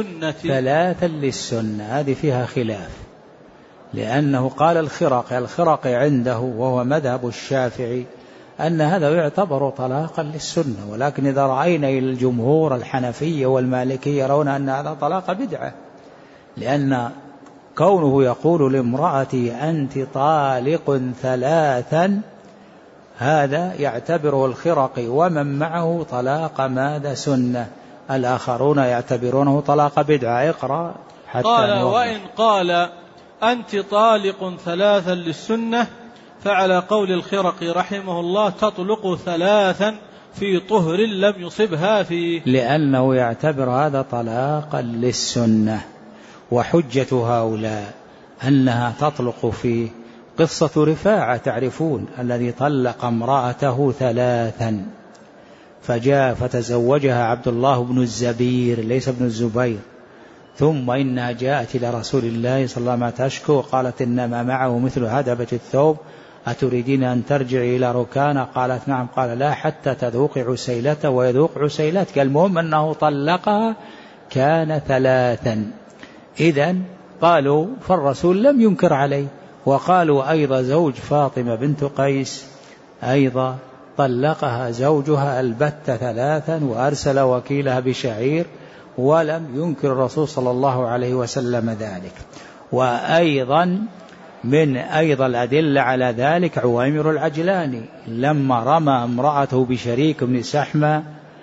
للسنة هذه فيها خلاف، لأنه قال الخرقي عنده وهو مذهب الشافعي أن هذا يعتبر طلاقا للسنة، ولكن إذا رأينا إلى الجمهور الحنفية والمالكية يرون أن هذا طلاق بدعة، لأن كونه يقول لامرأتي أنت طالق ثلاثا هذا يعتبره الخرقي ومن معه طلاق ماذا سنة، الآخرون يعتبرونه طلاق بدعة. اقرأ حتى قال وإن قال أنت طالق ثلاثا للسنة فعلى قول الخرقي رحمه الله تطلق ثلاثا في طهر لم يصبها فيه، لأنه يعتبر هذا طلاقا للسنة. وحجة هؤلاء أنها تطلق في قصة رفاعة، تعرفون الذي طلق امرأته ثلاثا فجاء فتزوجها عبد الله بن الزبير ليس ابن الزبير، ثم إنها جاءت إلى رسول الله صلى الله عليه وسلم تشكو، قالت إنما معه مثل هدبة الثوب أتريدين أن ترجع إلى ركانة؟ قالت نعم. قال لا حتى تذوق عسيلته ويذوق عسيلتك. المهم أنه طلقها كان ثلاثا. إذن قالوا فالرسول لم ينكر عليه. وقالوا أيضا زوج فاطمة بنت قيس أيضا طلقها زوجها البت ثلاثا وأرسل وكيلها بشعير ولم ينكر الرسول صلى الله عليه وسلم ذلك. وأيضا من الأدلة على ذلك عويمر العجلاني لما رمى امرأته بشريك بن سحمة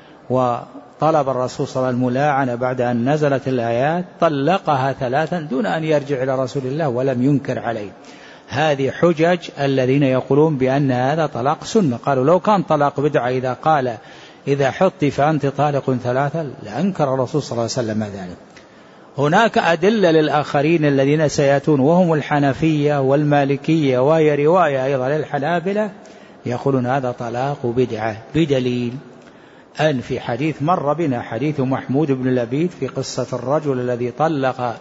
وطلب الرسول صلى الله عليه وسلم الملاعنة بعد أن نزلت الآيات طلقها ثلاثا دون أن يرجع إلى رسول الله ولم ينكر عليه. هذه حجج الذين يقولون بأن هذا طلاق سنة. قالوا لو كان طلاق بدعة إذا قال إذا حطي فأنت طالق ثلاثا لأنكر الرسول صلى الله عليه وسلم ذلك. هناك أدلة للآخرين الذين سيأتون وهم الحنفية والمالكية، وهي رواية أيضا للحنابلة يقولون هذا طلاق بدعة، بدليل أن في حديث مر بنا حديث محمود بن لبيد في قصة الرجل الذي طلق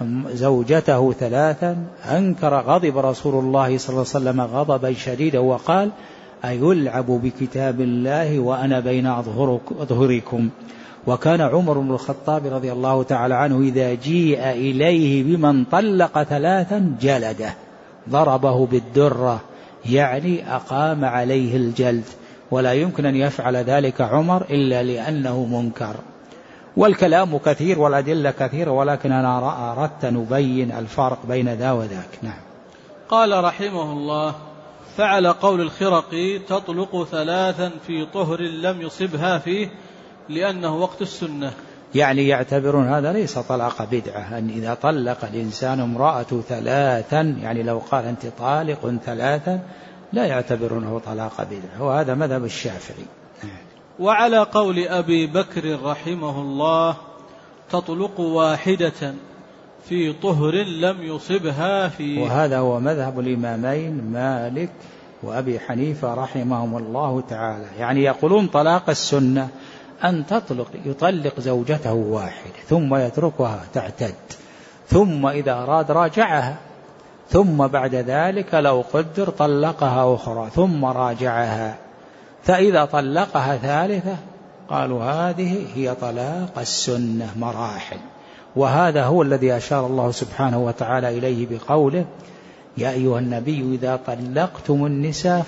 زوجته ثلاثا أنكر، غضب رسول الله صلى الله عليه وسلم غضبا شديدا وقال أيلعب بكتاب الله وأنا بين أظهركم. وكان عمر بن الخطاب رضي الله تعالى عنه إذا جيء إليه بمن طلق ثلاثا جلده، ضربه بالدرة، يعني أقام عليه الجلد، ولا يمكن أن يفعل ذلك عمر إلا لأنه منكر. والكلام كثير والأدلة كثيرة، ولكن أنا أردت نبين الفرق بين ذا وذاك. نعم. قال رحمه الله فعلى قول الخرقي تطلق ثلاثا في طهر لم يصبها فيه لأنه وقت السنة، يعني يعتبرون هذا ليس طلاق بدعة، أن إذا طلق الإنسان امرأته ثلاثا يعني لو قال أنت طالق ثلاثا لا يعتبرونه طلاق بدعة، وهذا مذهب الشافعي. وعلى قول أبي بكر رحمه الله تطلق واحدة في طهر لم يصبها فيه، وهذا هو مذهب الإمامين مالك وأبي حنيفة رحمهم الله تعالى. يعني يقولون طلاق السنة أن يطلق زوجته واحدة ثم يتركها تعتد، ثم إذا أراد راجعها، ثم بعد ذلك لو قدر طلقها أخرى ثم راجعها، فإذا طلقها ثالثة قالوا هذه هي طلاق السنة مراحل. وهذا هو الذي أشار الله سبحانه وتعالى إليه بقوله يا أيها النبي إذا طلقتم النساء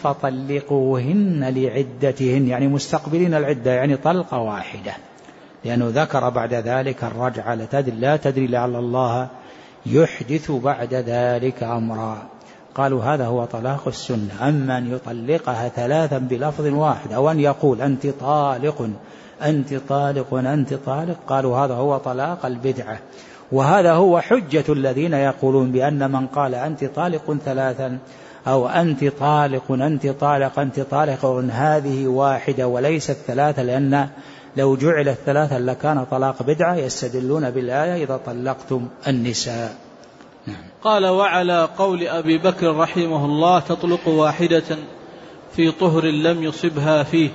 فطلقوهن لعدتهن، يعني مستقبلين العدة، يعني طلقة واحدة، لأنه ذكر بعد ذلك الرجعة لا تدري لعل الله يحدث بعد ذلك أمرا. قالوا هذا هو طلاق السنة. أما أن يطلقها ثلاثا بلفظ واحد أو أن يقول أنت طالق أنت طالق أنت طالق، قالوا هذا هو طلاق البدعة. وهذا هو حجة الذين يقولون بأن من قال أنت طالق ثلاثا أو أنت طالق أنت طالق أنت طالق هذه واحدة وليست ثلاثة، لأن لو جعلت ثلاثا لكان طلاق بدعة، يستدلون بالآية إذا طلقتم النساء. قال: وعلى قول أبي بكر رحمه الله: تطلق واحدة في طهر لم يصبها فيه،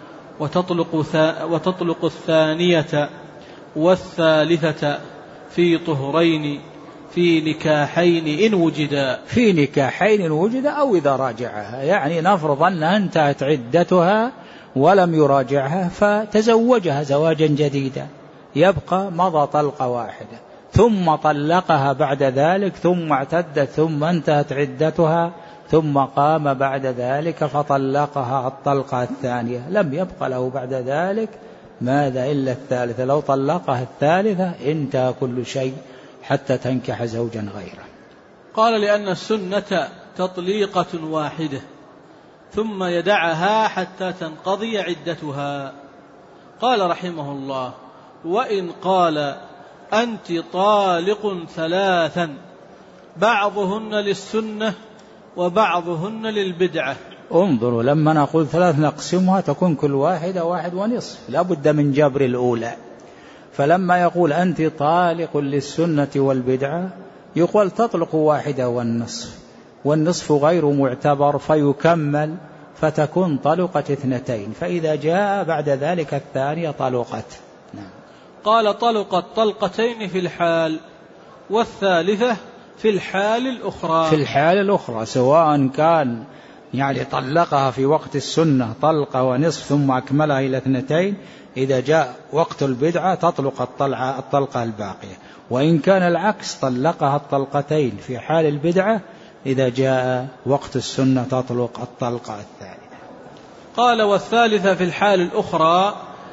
وتطلق الثانية والثالثة في طهرين في نكاحين إن وجدا. في نكاحين وجد أو إذا راجعها، يعني نفرض أنها انتهت عدتها ولم يراجعها فتزوجها زواجا جديدا، يبقى مضى طلقة واحدة، ثم طلقها بعد ذلك، ثم اعتدت، ثم انتهت عدتها، ثم قام بعد ذلك فطلقها الطلقة الثانية، لم يبقى له بعد ذلك ماذا إلا الثالثة. لو طلقها الثالثة انتهى كل شيء حتى تنكح زوجا غيره. قال: لأن السنة تطليقة واحدة ثم يدعها حتى تنقضي عدتها. قال رحمه الله: وإن قال أنت طالق ثلاثا بعضهن للسنة وبعضهن للبدعة. انظروا، لما نقول ثلاث نقسمها تكون كل واحدة 1.5، لا بد من جبر الأولى. فلما يقول أنت طالق للسنة والبدعة يقول تطلق 1.5، والنصف غير معتبر فيكمل فتكون طلقة 2، فإذا جاء بعد ذلك الثانية طلقت. قال: طلقت طلقتين في الحال، والثالثة في الحال الأخرى. في الحال الأخرى سواء كان يعني طلقها في وقت السنة طلقة ونصف ثم أكملها إلى 2، إذا جاء وقت البدعة تطلق الطلقة الباقية، وإن كان العكس طلقها الطلقتين في حال البدعة، إذا جاء وقت السنة تطلق الطلقة الثالثة. قال: والثالثة في الحال الأخرى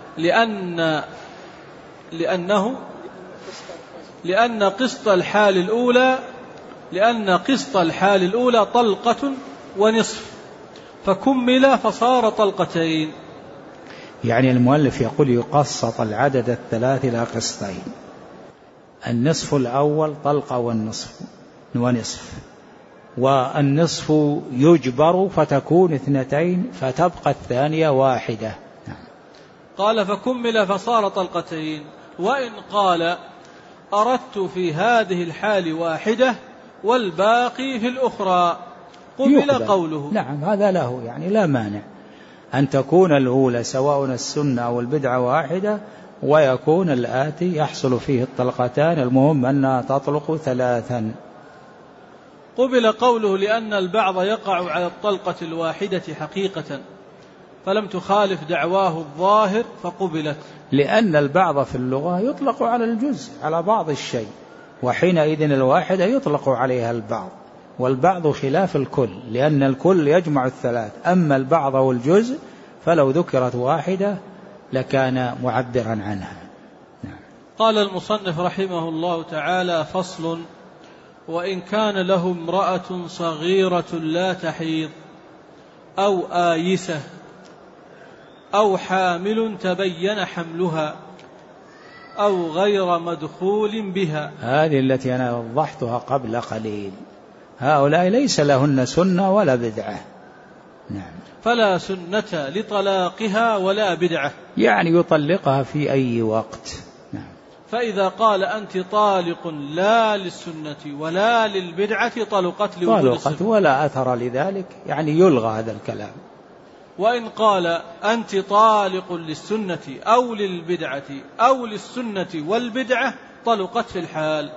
لأن قسط الحال الأولى طلقة ونصف فكمل فصار طلقتين. يعني المؤلف يقول يقسط العدد الثلاث إلى قسطين، النصف الأول طلقة ونصف، والنصف يجبر فتكون 2 فتبقى الثانية 1. قال: فكمل فصار طلقتين. وإن قال أردت في هذه الحال 1 والباقي في الأخرى قبل قوله. نعم، هذا له يعني لا مانع أن تكون الأولى سواء السنة أو البدعة 1 ويكون الآتي يحصل فيه الطلقتان، المهم أنها تطلق 3. قبل قوله لأن البعض يقع على الطلقة الواحدة حقيقة فلم تخالف دعواه الظاهر فقبلت. لأن البعض في اللغة يطلق على الجزء على بعض الشيء، وحينئذ الواحدة يطلق عليها البعض، والبعض خلاف الكل، لأن الكل يجمع الثلاث، أما البعض والجزء فلو ذكرت 1 لكان معبرا عنها. قال المصنف رحمه الله تعالى: فصل: وإن كان له امرأة صغيرة لا تحيض أو آيسة أو حامل تبين حملها أو غير مدخول بها. هذه التي أنا وضحتها قبل قليل، هؤلاء ليس لهن سنة ولا بدعة. نعم. فلا سنة لطلاقها ولا بدعة، يعني يطلقها في أي وقت. نعم. فإذا قال أنت طالق لا للسنة ولا للبدعة طلقت لوجود الصفة، ولا أثر لذلك، يعني يلغى هذا الكلام. وإن قال أنت طالق للسنة أو للبدعة أو للسنة والبدعة طلقت في الحال،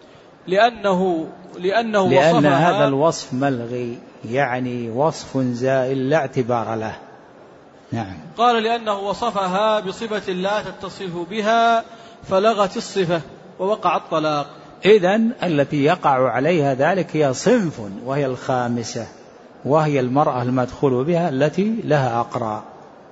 لأن هذا الوصف ملغي، يعني وصف زائل لا اعتبار له. نعم. قال: لأنه وصفها بصفة لا تتصف بها فلغت الصفة ووقع الطلاق. إذن التي يقع عليها ذلك هي صنف، وهي الخامسة، وهي المرأة المدخول بها التي لها أقراء.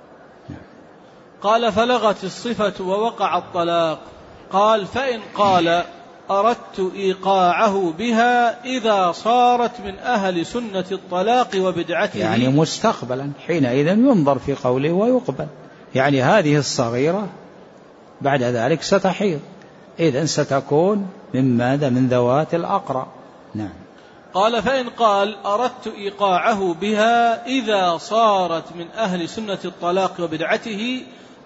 قال: فلغت الصفة ووقع الطلاق. قال: فإن قال أردت إيقاعه بها إذا صارت من أهل سنة الطلاق وبدعته، يعني مستقبلا، حينئذ ينظر في قوله ويقبل، يعني هذه الصغيرة بعد ذلك ستحيض، إذن ستكون من ماذا؟ من ذوات الأقرى. نعم. قال فإن قال أردت إيقاعه بها إذا صارت من أهل سنة الطلاق وبدعته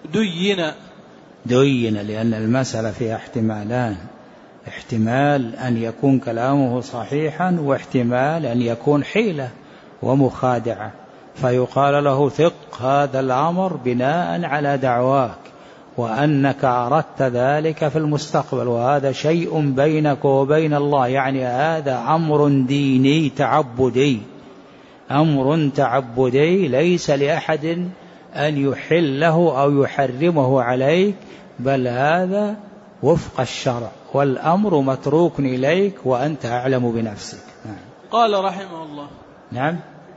دين، لأن المسألة فيها احتمالان، احتمال أن يكون كلامه صحيحا، واحتمال أن يكون حيلة ومخادعة، فيقال له ثق هذا الأمر بناء على دعواك وأنك أردت ذلك في المستقبل، وهذا شيء بينك وبين الله، يعني هذا أمر ديني تعبدي، أمر تعبدي ليس لأحد أن يحله أو يحرمه عليك، بل هذا وفق الشرع، والأمر متروك إليك وأنت أعلم بنفسك. نعم. قال رحمه الله. نعم.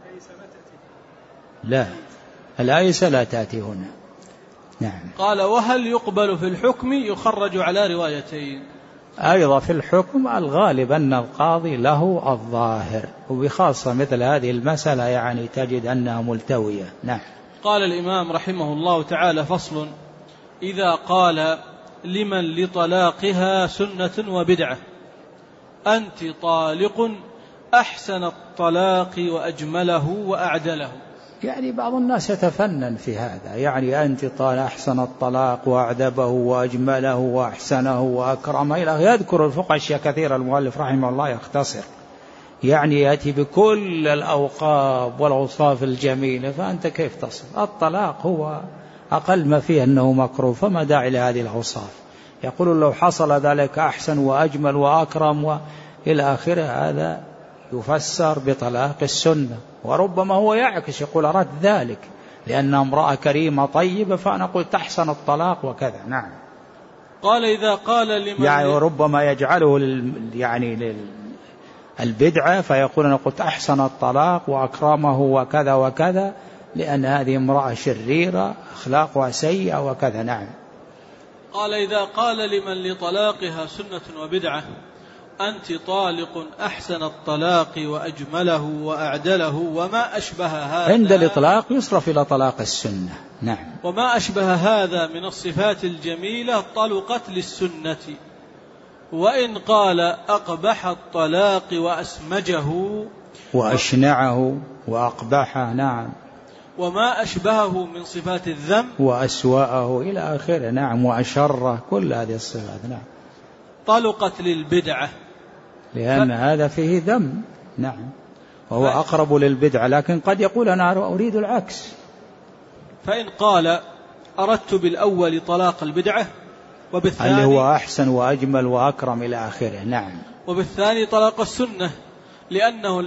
لا، الآيسة لا تأتي هنا. نعم. قال وهل يقبل في الحكم يخرج على روايتين؟ أيضا في الحكم الغالب أن القاضي له الظاهر، وبخاصة مثل هذه المسألة يعني تجد أنها ملتوية. نعم. قال الإمام رحمه الله تعالى: فصل: إذا قال لمن لطلاقها سنة وبدعة أنت طالق أحسن الطلاق وأجمله وأعدله. يعني بعض الناس يتفنن في هذا، يعني أنت أحسن الطلاق وأعذبه وأجمله وأحسنه وأكرمه إلى يذكر الفقهاء أشياء كثيرة. المؤلف رحمه الله يختصر، يعني يأتي بكل الأوقاب والأوصاف الجميلة، فأنت كيف تصف؟ الطلاق هو أقل ما فيه أنه مكروه، فما داعي لهذه الأوصاف. يقول لو حصل ذلك أحسن وأجمل وأكرم وإلى آخره، هذا يفسر بطلاق السنة، وربما هو يعكس يقول أراد ذلك لأن امرأة كريمة طيبة فأنا قلت أحسن الطلاق وكذا. نعم. قال إذا قال لمن يعني ربما يجعله البدعة فيقول أنا قلت أحسن الطلاق وأكرمه وكذا وكذا، لأن هذه امرأة شريرة أخلاقها سيئة وكذا. نعم. قال إذا قال لمن لطلاقها سنة وبدعة أنت طالق أحسن الطلاق وأجمله وأعدله وما أشبه هذا، عند الإطلاق يصرف إلى طلاق السنة. نعم. وما أشبه هذا من الصفات الجميلة طلقت للسنة. وإن قال أقبح الطلاق وأسمجه وأشنعه وأقبحه، نعم، وما أشبهه من صفات الذم وأسوأه إلى آخره، نعم، وأشره، كل هذه الصفات، نعم، طلقت للبدعة، لأن هذا فيه ذم. نعم. وهو أقرب للبدعة، لكن قد يقول أنا أريد العكس. فإن قال أردت بالأول طلاق البدعة وبالثاني اللي هو أحسن وأجمل وأكرم إلى آخره، نعم، وبالثاني طلاق السنة لأنه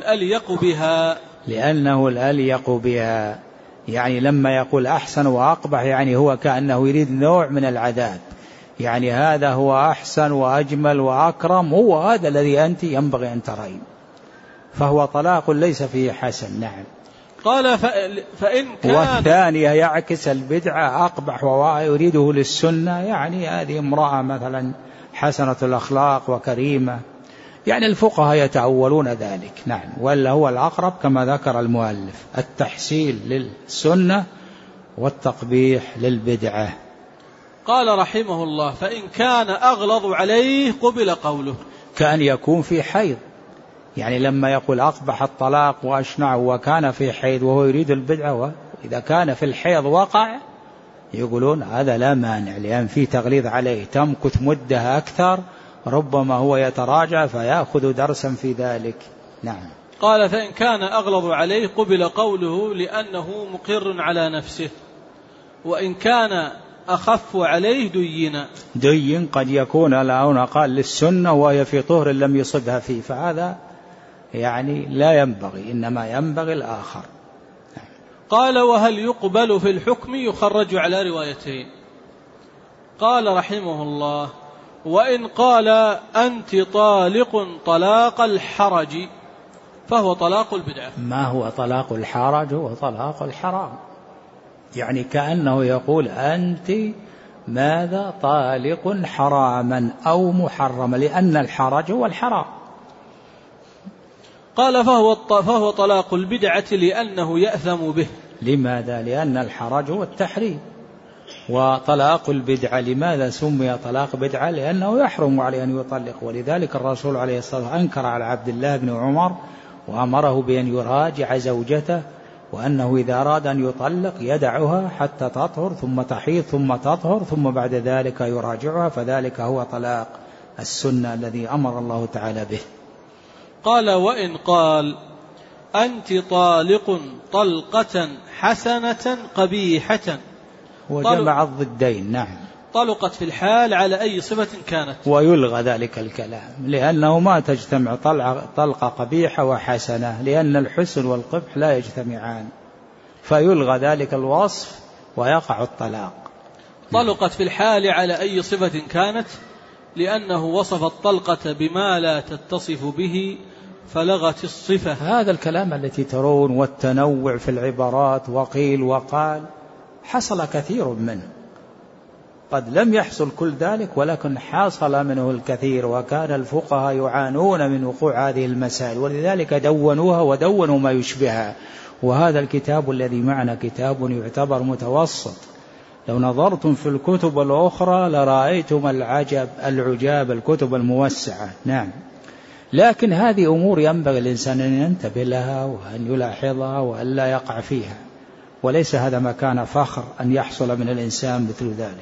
الأليق بها، يعني لما يقول أحسن وأقبح يعني هو كأنه يريد نوع من العذاب، يعني هذا هو أحسن وأجمل وأكرم، هو هذا الذي أنت ينبغي أن ترين، فهو طلاق ليس فيه حسن. نعم. قال فإن كان والثانية يعكس البدعة أقبح ويريده للسنة، يعني هذه امرأة مثلا حسنة الأخلاق وكريمة، يعني الفقهاء يتأولون ذلك. نعم. ولا هو الأقرب كما ذكر المؤلف التحسين للسنة والتقبيح للبدعة. قال رحمه الله: فإن كان أغلظ عليه قبل قوله، كأن يكون في حيض، يعني لما يقول أقبح الطلاق وأشنعه وكان في حيض وهو يريد البدعة، وإذا كان في الحيض وقع يقولون هذا لا مانع، لأن في تغليظ عليه، تمكث مدة أكثر، ربما هو يتراجع فيأخذ درسا في ذلك. نعم. قال فإن كان أغلظ عليه قبل قوله لأنه مقر على نفسه، وإن كان أخف عليه دين، قد يكون لأنه قال للسنة وهي في طهر لم يصبها فيه، فهذا يعني لا ينبغي، إنما ينبغي الآخر. قال وهل يقبل في الحكم يخرج على روايتين؟ قال رحمه الله: وإن قال أنت طالق طلاق الحرج فهو طلاق البدعة. ما هو طلاق الحرج؟ هو طلاق الحرام، يعني كأنه يقول أنت ماذا طالق حراما أو محرما، لأن الحرج هو الحرام. قال فهو طلاق البدعة لأنه يأثم به. لماذا؟ لأن الحرج هو التحريم، وطلاق البدعة لماذا سمي طلاق بدعة؟ لأنه يحرم عليه أن يطلق، ولذلك الرسول عليه الصلاة والسلام أنكر على عبد الله بن عمر وأمره بأن يراجع زوجته، وأنه إذا أراد أن يطلق يدعها حتى تطهر ثم تحيض ثم تطهر ثم بعد ذلك يراجعها، فذلك هو طلاق السنة الذي أمر الله تعالى به. قال وإن قال أنت طالق طلقة حسنة قبيحة، وجمع الضدين. نعم. طلقت في الحال على أي صفة كانت، ويلغى ذلك الكلام لأنه ما تجتمع طلقة قبيحة وحسنة، لأن الحسن والقبح لا يجتمعان، فيلغى ذلك الوصف ويقع الطلاق. طلقت في الحال على أي صفة كانت، لأنه وصف الطلقة بما لا تتصف به فلغت الصفة. هذا الكلام التي ترون والتنوع في العبارات وقيل وقال حصل كثير منه، قد لم يحصل كل ذلك ولكن حصل منه الكثير، وكان الفقهاء يعانون من وقوع هذه المسائل، ولذلك دونوها ودونوا ما يشبهها. وهذا الكتاب الذي معنا كتاب يعتبر متوسط، لو نظرتم في الكتب الأخرى لرأيتم العجاب الكتب الموسعة. نعم. لكن هذه أمور ينبغي الإنسان أن ينتبه لها وأن يلاحظها وأن لا يقع فيها، وليس هذا مكان فخر أن يحصل من الإنسان مثل ذلك.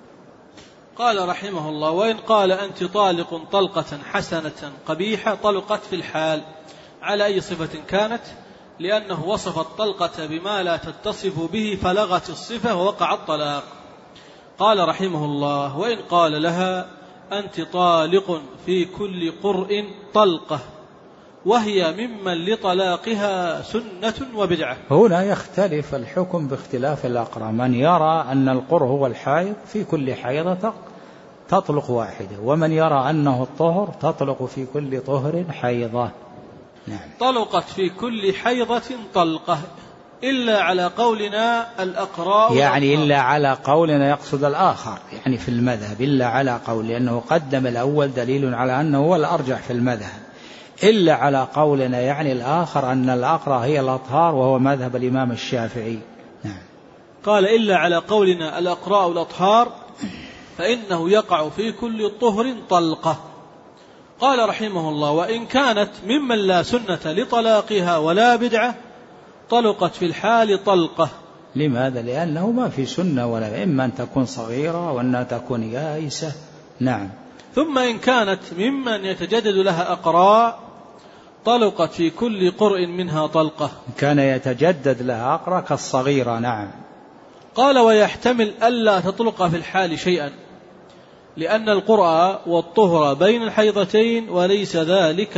قال رحمه الله وإن قال أنت طالق طلقة حسنة قبيحة، طلقت في الحال على أي صفة كانت، لأنه وصف الطلقة بما لا تتصف به فلغت الصفة ووقع الطلاق. قال رحمه الله وإن قال لها أنت طالق في كل قرء طلقة وهي ممن لطلاقها سنة وبدعة. هنا يختلف الحكم باختلاف الأقرى، من يرى أن القرء هو الحيض في كل حيضة تطلق واحدة، ومن يرى أنه الطهر تطلق في كل طهر حيضة. نعم. طلقت في كل حيضة طلقة إلا على قولنا الأقراء، يعني إلا على قولنا يقصد الآخر، يعني في المذهب إلا على قول، لأنه قدم الأول دليل على أنه هو الأرجح في المذهب، إلا على قولنا يعني الآخر أن الأقرى هي الأطهار وهو مذهب الإمام الشافعي. نعم. قال إلا على قولنا الأقراء الأطهار فإنه يقع في كل طهر طلقة. قال رحمه الله وإن كانت ممن لا سنة لطلاقها ولا بدعة طلقت في الحال طلقة. لماذا؟ لأنه ما في سنة ولا، إما أن تكون صغيرة وأنها تكون يائسة. نعم. ثم إن كانت ممن يتجدد لها أقراء طلقت في كل قرء منها طلقة. كان يتجدد لها أقراء كالصغيرة. نعم. قال ويحتمل ألا تطلق في الحال شيئا، لأن القرء والطهر بين الحيضتين وليس ذلك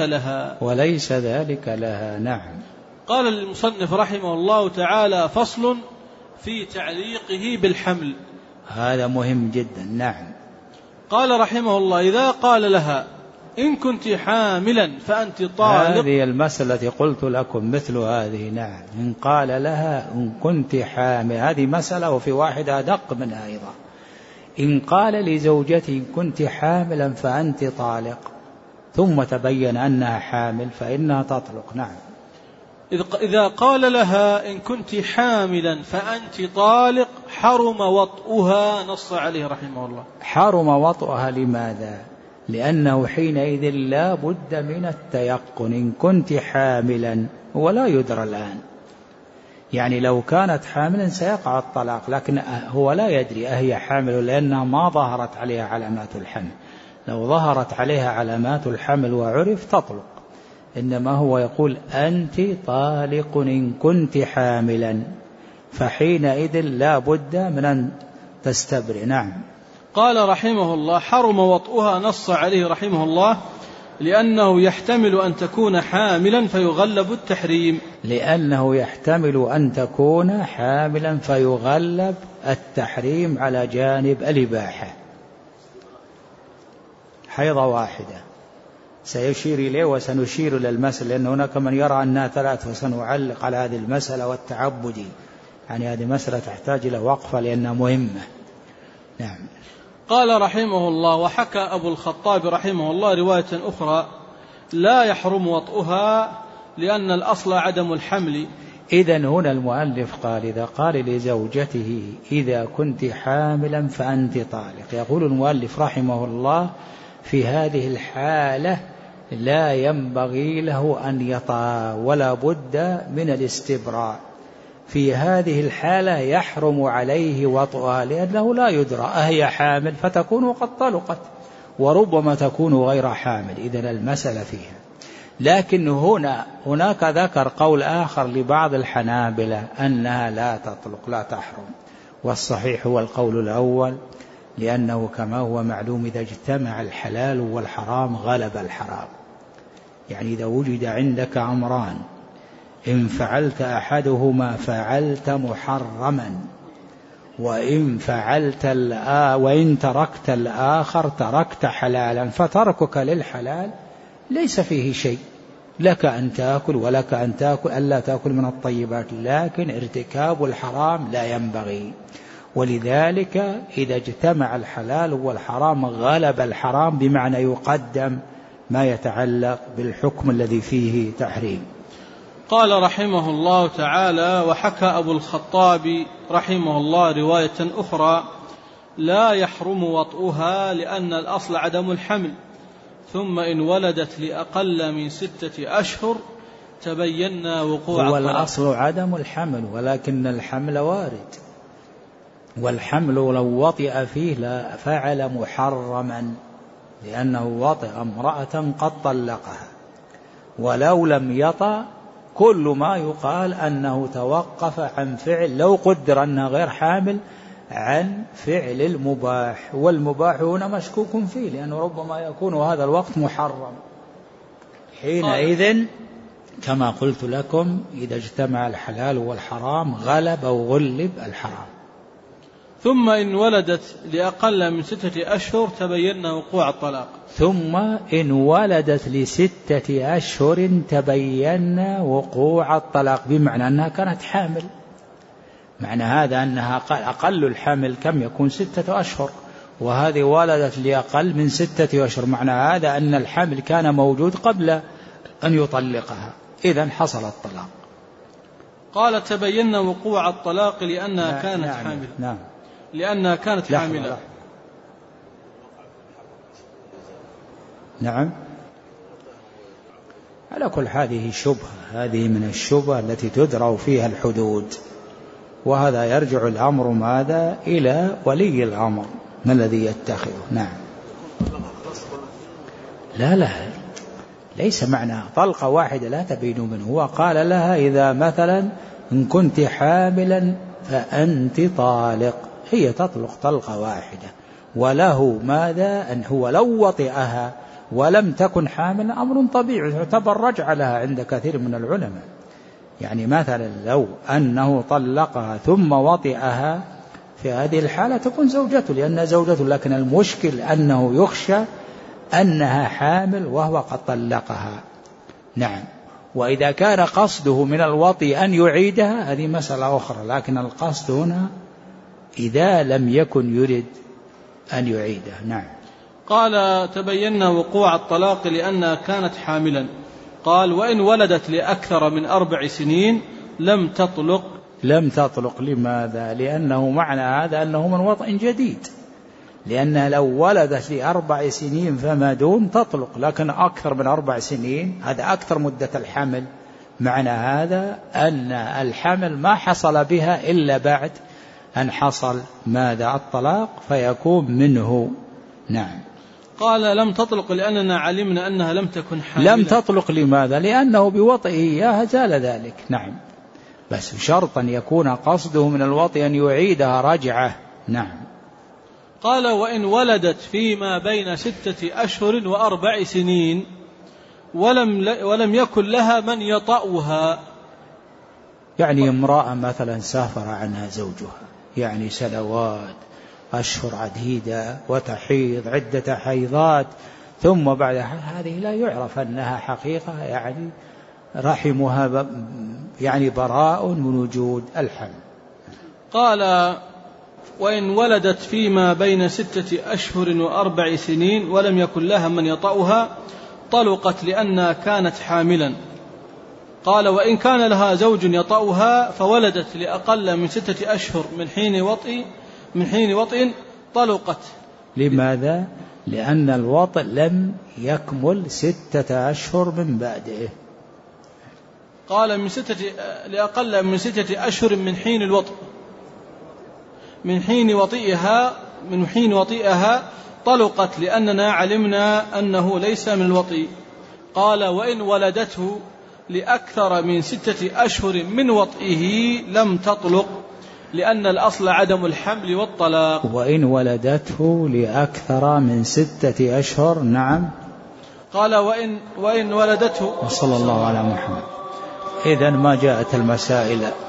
لها. نعم. قال المصنف رحمه الله تعالى فصل في تعليقه بالحمل. هذا مهم جدا. نعم. قال رحمه الله إذا قال لها إن كنت حاملا فأنت طالق، هذه المسألة التي قلت لكم مثل هذه. نعم. إن قال لها إن كنت حامل، هذه مسألة وفي واحدة أدق منها أيضا. إن قال لزوجتي إن كنت حاملا فأنت طالق ثم تبين أنها حامل فإنها تطلق. نعم. إذا قال لها إن كنت حاملا فأنت طالق حرم وطئها، نص عليه رحمه الله. حرم وطئها لماذا؟ لأنه حينئذ لا بد من التيقن. إن كنت حاملا ولا يدرى الآن، يعني لو كانت حاملا سيقع الطلاق، لكن هو لا يدري أهي حامل لأنها ما ظهرت عليها علامات الحمل. لو ظهرت عليها علامات الحمل وعرف تطلق، إنما هو يقول أنت طالق إن كنت حاملا، فحينئذ لا بد من أن تستبرئ. نعم. قال رحمه الله حرم وطئها، نص عليه رحمه الله لأنه يحتمل أن تكون حاملا فيغلب التحريم. لأنه يحتمل أن تكون حاملا فيغلب التحريم على جانب الإباحة. حيضة واحدة سيشير إليه وسنشير إلى المسألة، لأن هناك من يرى أنها ثلاث، وسنعلق على هذه المسألة والتعبدي، يعني هذه مسألة تحتاج إلى وقفة لأنها مهمة. نعم. قال رحمه الله وحكى أبو الخطاب رحمه الله رواية أخرى لا يحرم وطئها لأن الأصل عدم الحمل. إذن هنا المؤلف قال إذا قال لزوجته إذا كنت حاملا فأنت طالق، يقول المؤلف رحمه الله في هذه الحالة لا ينبغي له أن يطأ ولا بد من الاستبراء. في هذه الحالة يحرم عليه وطئها لأنه لا يدرى أهي حامل فتكون قد طلقت وربما تكون غير حامل، إذن المسألة فيها. لكن هناك ذكر قول آخر لبعض الحنابلة أنها لا تطلق لا تحرم، والصحيح هو القول الأول، لأنه كما هو معلوم إذا اجتمع الحلال والحرام غلب الحرام. يعني إذا وجد عندك أمران إن فعلت أحدهما فعلت محرما، وإن تركت الآخر تركت حلالا، فتركك للحلال ليس فيه شيء، لك أن تأكل ولك أن تأكل ألا تأكل من الطيبات، لكن ارتكاب الحرام لا ينبغي. ولذلك إذا اجتمع الحلال والحرام غلب الحرام، بمعنى يقدم ما يتعلق بالحكم الذي فيه تحريم. قال رحمه الله تعالى: وحكى أبو الخطاب رحمه الله رواية أخرى: لا يحرم وطئها لأن الأصل عدم الحمل، ثم إن ولدت لأقل من 6 أشهر تبينا وقوع هو الأصل عدم الحمل، ولكن الحمل وارد، والحمل لو وطئ فيه لا فعل محرما، لأنه وطئ امرأة قد طلقها. ولو لم يطأ كل ما يقال أنه توقف عن فعل، لو قدر أنها غير حامل، عن فعل المباح، والمباح هنا مشكوك فيه، لأنه ربما يكون هذا الوقت محرم. حينئذ كما قلت لكم إذا اجتمع الحلال والحرام غلب أو غلب الحرام. ثم إن ولدت لأقل من 6 أشهر تبين وقوع الطلاق. ثم إن ولدت ل6 أشهر تبين وقوع الطلاق، بمعنى أنها كانت حامل. معنى هذا أنها أقل الحمل كم يكون 6 أشهر، وهذه ولدت لأقل من 6 أشهر، معنى هذا أن الحمل كان موجود قبل أن يطلقها، إذن حصل الطلاق. قال: تبين وقوع الطلاق لأنها كانت حاملة. نعم، لأنها كانت حاملة. نعم. على كل هذه شبهة، هذه من الشبهة التي تدرأ فيها الحدود، وهذا يرجع الأمر ماذا إلى ولي الأمر ما الذي يتخذه. نعم. لا ليس معنى طلقة واحدة لا تبين منه. هو قال لها إذا مثلا إن كنت حاملا فأنت طالق، هي تطلق طلقة واحدة، وله ماذا أن هو لو وطئها ولم تكن حاملا أمر طبيعي يعتبر رجع لها عند كثير من العلماء. يعني مثلا لو أنه طلقها ثم وطئها في هذه الحالة تكون زوجته، لأنها زوجته، لكن المشكل أنه يخشى أنها حامل وهو قد طلقها. نعم. وإذا كان قصده من الوطي أن يعيدها هذه مسألة أخرى، لكن القصد هنا إذا لم يكن يريد أن يعيدها. نعم. قال: تبين وقوع الطلاق لأنها كانت حاملا. قال: وإن ولدت لأكثر من 4 سنين لم تطلق. لم تطلق لماذا؟ لأنه معنى هذا أنه من وطئ جديد، لأنها لو ولدت ل4 سنين فما دون تطلق، لكن أكثر من 4 سنين هذا أكثر مدة الحمل، معنى هذا أن الحمل ما حصل بها إلا بعد أن حصل ماذا الطلاق فيكون منه. نعم. قال: لم تطلق لأننا علمنا أنها لم تكن حاملة. لم تطلق لماذا؟ لأنه بوطئه إياها زال ذلك. نعم، بس شرطا يكون قصده من الوطئ أن يعيدها رجعة. نعم. قال: وإن ولدت فيما بين 6 أشهر و4 سنين ولم يكن لها من يطأها. يعني امرأة مثلا سافر عنها زوجها يعني سنوات أشهر عديدة وتحيض عدة حيضات، ثم بعد هذه لا يعرف أنها حقيقة، يعني رحمها يعني براء من وجود الحمل. قال: وإن ولدت فيما بين 6 أشهر و4 سنين ولم يكن لها من يطأها طلقت لأنها كانت حاملا. قال وإن كان لها زوج يطأها فولدت لأقل من 6 أشهر من حين وطئ طلقت. لماذا؟ لأن الوطئ لم يكمل 6 أشهر من بعده. قال لأقل من 6 أشهر من حين الوطئ، من حين وطئها طلقت لأننا علمنا أنه ليس من الوطئ. قال وإن ولدته لأكثر من 6 أشهر من وطئه لم تطلق لأن الأصل عدم الحمل والطلاق. وإن ولدته لأكثر من 6 أشهر. نعم. قال وإن ولدته. وصلى الله على محمد. إذن ما جاءت المسائل